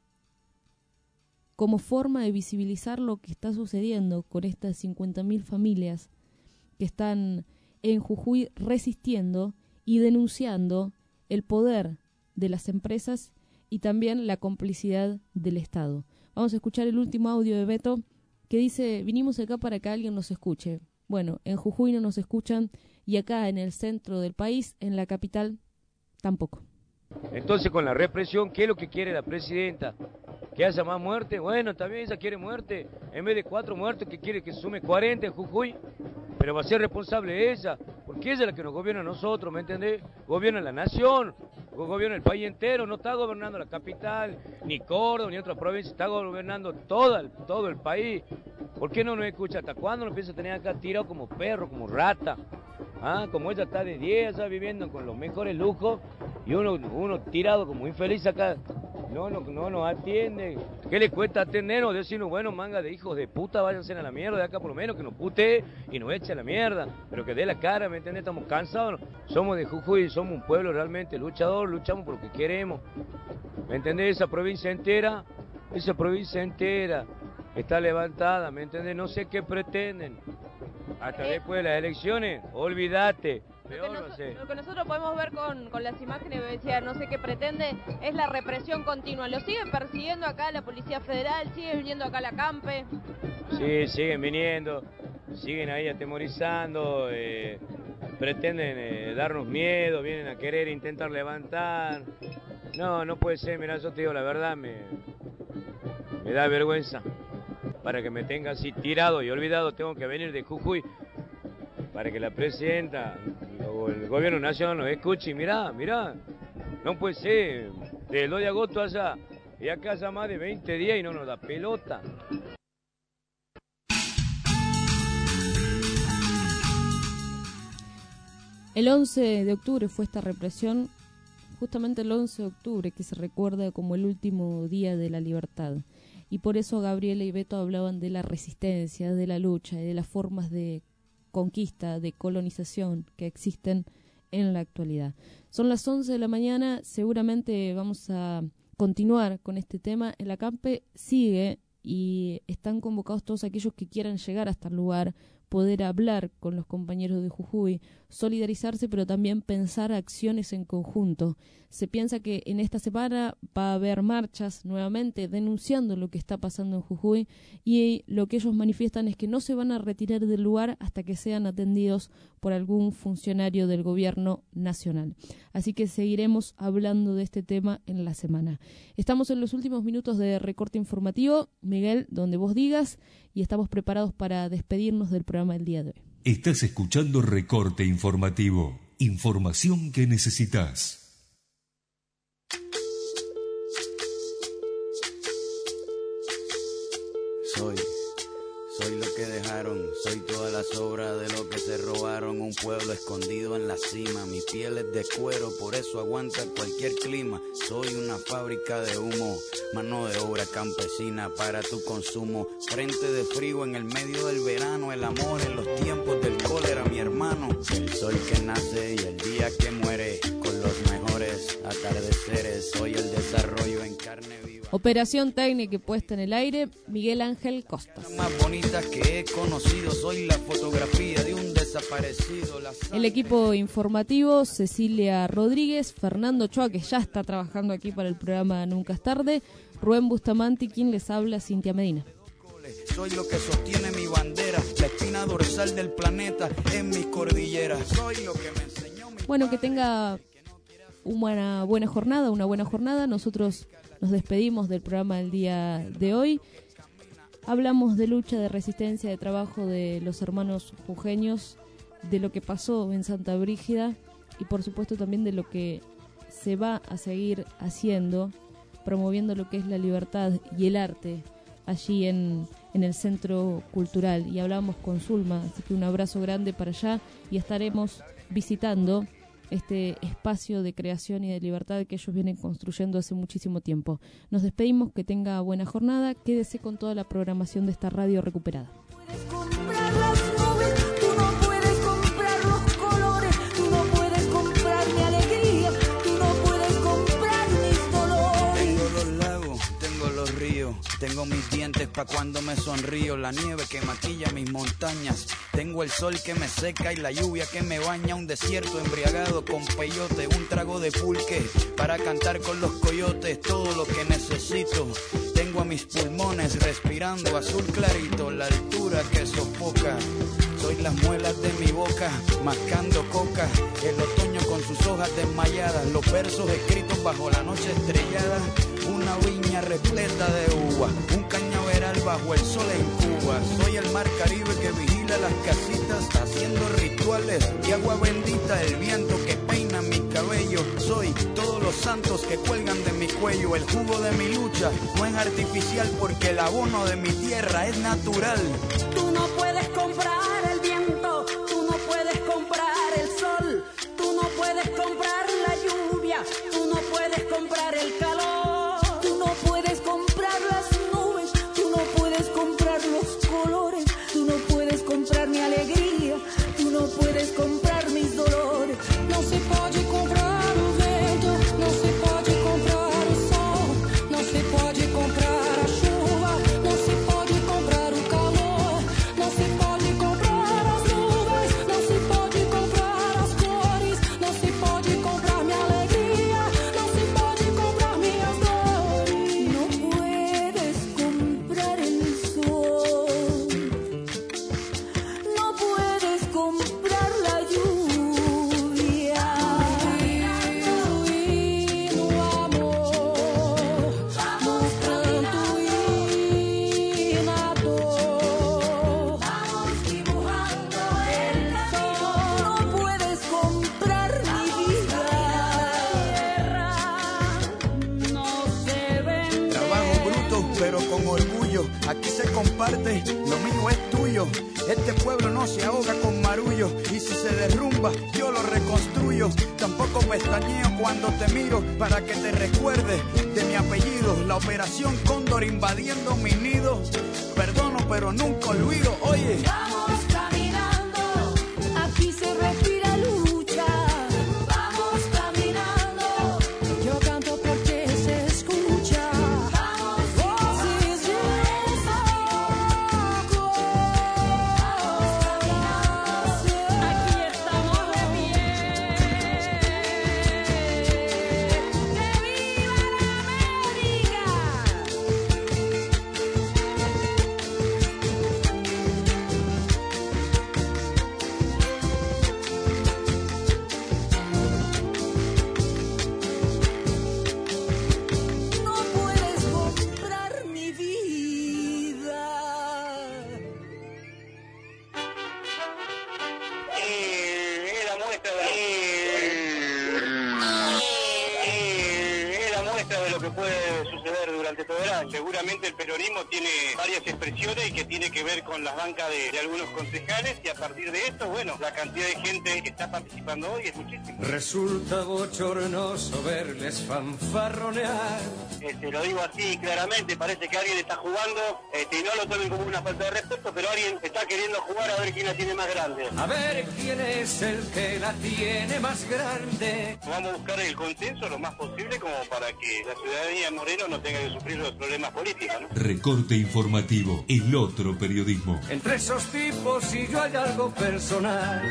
como forma de visibilizar lo que está sucediendo con estas 50.000 familias que están en Jujuy resistiendo y denunciando el poder de las empresas y también la complicidad del Estado. Vamos a escuchar el último audio de Beto que dice: vinimos acá para que alguien nos escuche. Bueno, en Jujuy no nos escuchan y acá en el centro del país, en la capital, tampoco. Entonces, con la represión, ¿qué es lo que quiere la presidenta? ¿Que haya más muerte? Bueno, también ella quiere muerte. En vez de 4 muertos, que quiere que sume 40 en Jujuy. Pero va a ser responsable ella, porque ella es la que nos gobierna a nosotros, ¿me entendés? Gobierna la nación, gobierna el país entero, no está gobernando la capital, ni Córdoba, ni otra provincia, está gobernando todo el país. ¿Por qué no nos escucha? ¿Hasta cuándo nos piensa tener acá tirado como perro, como rata? Como ella está de 10, ya viviendo con los mejores lujos, y uno tirado como infeliz acá, no nos atiende. ¿Qué le cuesta atendernos? Decirnos, bueno, manga de hijos de puta, váyanse a la mierda de acá por lo menos, que nos putee y nos eche a la mierda, pero que dé la cara, ¿me entiendes? Estamos cansados, somos de Jujuy, somos un pueblo realmente luchador, luchamos por lo que queremos, ¿me entendés? Esa provincia entera está levantada, ¿me entendés? No sé qué pretenden. Hasta después de las elecciones, olvídate. Lo que nosotros podemos ver con las imágenes, decía, no sé qué pretende, es la represión continua. ¿Lo siguen persiguiendo acá la Policía Federal? ¿Siguen viniendo acá a la campe? Sí, siguen viniendo, siguen ahí atemorizando, pretenden darnos miedo, vienen a querer intentar levantar. No puede ser, mirá, yo te digo la verdad, me da vergüenza. Para que me tenga así tirado y olvidado, tengo que venir de Jujuy para que la presidenta o el gobierno nacional nos escuche. Y mirá, no puede ser, del 2 de agosto allá y acá ya más de 20 días y no nos da pelota. El 11 de octubre fue esta represión, justamente el 11 de octubre, que se recuerda como el último día de la libertad. Y por eso Gabriela y Beto hablaban de la resistencia, de la lucha y de las formas de conquista, de colonización que existen en la actualidad. Son las 11 de la mañana, seguramente vamos a continuar con este tema. En la campe sigue y están convocados todos aquellos que quieran llegar hasta el lugar, poder hablar con los compañeros de Jujuy, solidarizarse, pero también pensar acciones en conjunto. Se piensa que en esta semana va a haber marchas nuevamente denunciando lo que está pasando en Jujuy y lo que ellos manifiestan es que no se van a retirar del lugar hasta que sean atendidos por algún funcionario del gobierno nacional. Así que seguiremos hablando de este tema en la semana. Estamos en los últimos minutos de Recorte Informativo. Miguel, donde vos digas, y estamos preparados para despedirnos del programa del día de hoy. Estás escuchando Recorte Informativo. Información que necesitas. Soy lo que dejaron, soy toda la sobra de lo que se robaron. Un pueblo escondido en la cima, mi piel es de cuero, por eso aguanta cualquier clima. Soy una fábrica de humo, mano de obra campesina para tu consumo. Frente de frío en el medio del verano, el amor en los tiempos del cólera, mi hermano. El sol que nace y el día que muere, con los mejores atardeceres. Soy el desarrollo en carne viva. Operación técnica y puesta en el aire, Miguel Ángel Costas. Más bonitas que he conocido, soy la fotografía de un desarrollo desaparecido. El equipo informativo, Cecilia Rodríguez, Fernando Ochoa, que ya está trabajando aquí para el programa Nunca es Tarde, Rubén Bustamante y quien les habla, Cintia Medina. Soy lo que sostiene mi bandera, la espina dorsal del planeta en mis cordilleras. Soy lo que me enseñó mi... Bueno, que tenga una buena jornada. Nosotros nos despedimos del programa del día de hoy. Hablamos de lucha, de resistencia, de trabajo de los hermanos jujeños, de lo que pasó en Santa Brígida y por supuesto también de lo que se va a seguir haciendo, promoviendo lo que es la libertad y el arte allí en el Centro Cultural. Y hablamos con Zulma, así que un abrazo grande para allá y estaremos visitando este espacio de creación y de libertad que ellos vienen construyendo hace muchísimo tiempo. Nos despedimos, que tenga buena jornada, quédese con toda la programación de esta radio recuperada. Tengo mis dientes pa' cuando me sonrío, la nieve que maquilla mis montañas. Tengo el sol que me seca y la lluvia que me baña. Un desierto embriagado con peyote, un trago de pulque para cantar con los coyotes. Todo lo que necesito, tengo a mis pulmones respirando azul clarito. La altura que sofoca, soy las muelas de mi boca, mascando coca. El otoño con sus hojas desmayadas, los versos escritos bajo la noche estrellada. Una viña repleta de uva, un cañaveral bajo el sol en Cuba. Soy el mar Caribe que vigila las casitas, haciendo rituales y agua bendita. El viento que peina mi cabello. Soy todos los santos que cuelgan de mi cuello. El jugo de mi lucha no es artificial, porque el abono de mi tierra es natural. Tú no puedes comprar el viento, tú no puedes comprar el sol, tú no puedes comprar la lluvia, tú no puedes comprar el calor. Comprar mi alegría, tú no puedes comprar mis dolores. No se puede comprar o vento, no se pode comprar o sol, não se pode comprar a chuva, não se pode comprar o calor, não se pode comprar as nuvens, não se pode comprar as cores, não se pode comprar minha alegria, não se pode comprar minhas dores. Não puedes comprar el sol. Comprar la lluvia y no amor, vamos canto y nato, vamos dibujando el sol. No puedes comprar mi vida, no se vende. Trabajo bruto pero con orgullo, aquí se comparte, lo mío es tuyo. Este pueblo no se ahoga con marullo, y si se derrumba yo lo reconstruyo. Tampoco pestañeo cuando te miro para que te recuerdes de mi apellido. La operación Cóndor invadiendo mi nido, perdono pero nunca olvido. Oye, vamos caminando, aquí se respira lucha. Vamos caminando, yo canto porque se escucha. Seguramente el peronismo tiene varias expresiones y que tiene que ver con las bancas de algunos concejales, y a partir de esto, bueno, la cantidad de gente que está participando hoy es muchísima. Resulta bochornoso verles fanfarronear. Lo digo así claramente, parece que alguien está jugando, y no lo tomen como una falta de respeto, pero alguien está queriendo jugar a ver quién la tiene más grande. A ver quién es el que la tiene más grande. Vamos a buscar el consenso lo más posible como para que la ciudadanía de Moreno no tenga que sufrir los problemas temas políticos, ¿no? Recorte informativo, el otro periodismo. Entre esos tipos y yo hay algo personal.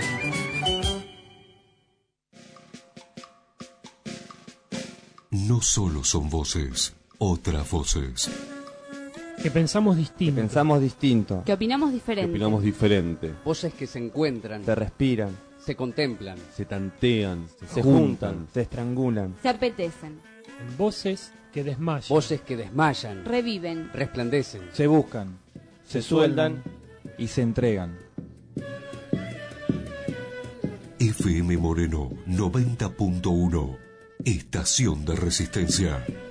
No solo son voces, otras voces. Que pensamos distinto. Que opinamos diferente. Voces que se encuentran, Se respiran, se contemplan, se tantean, se juntan, se estrangulan. Se apetecen. En voces que desmayan. voces que desmayan, Reviven. resplandecen. Se buscan, se sueldan y se entregan. FM Moreno 90.1, Estación de Resistencia.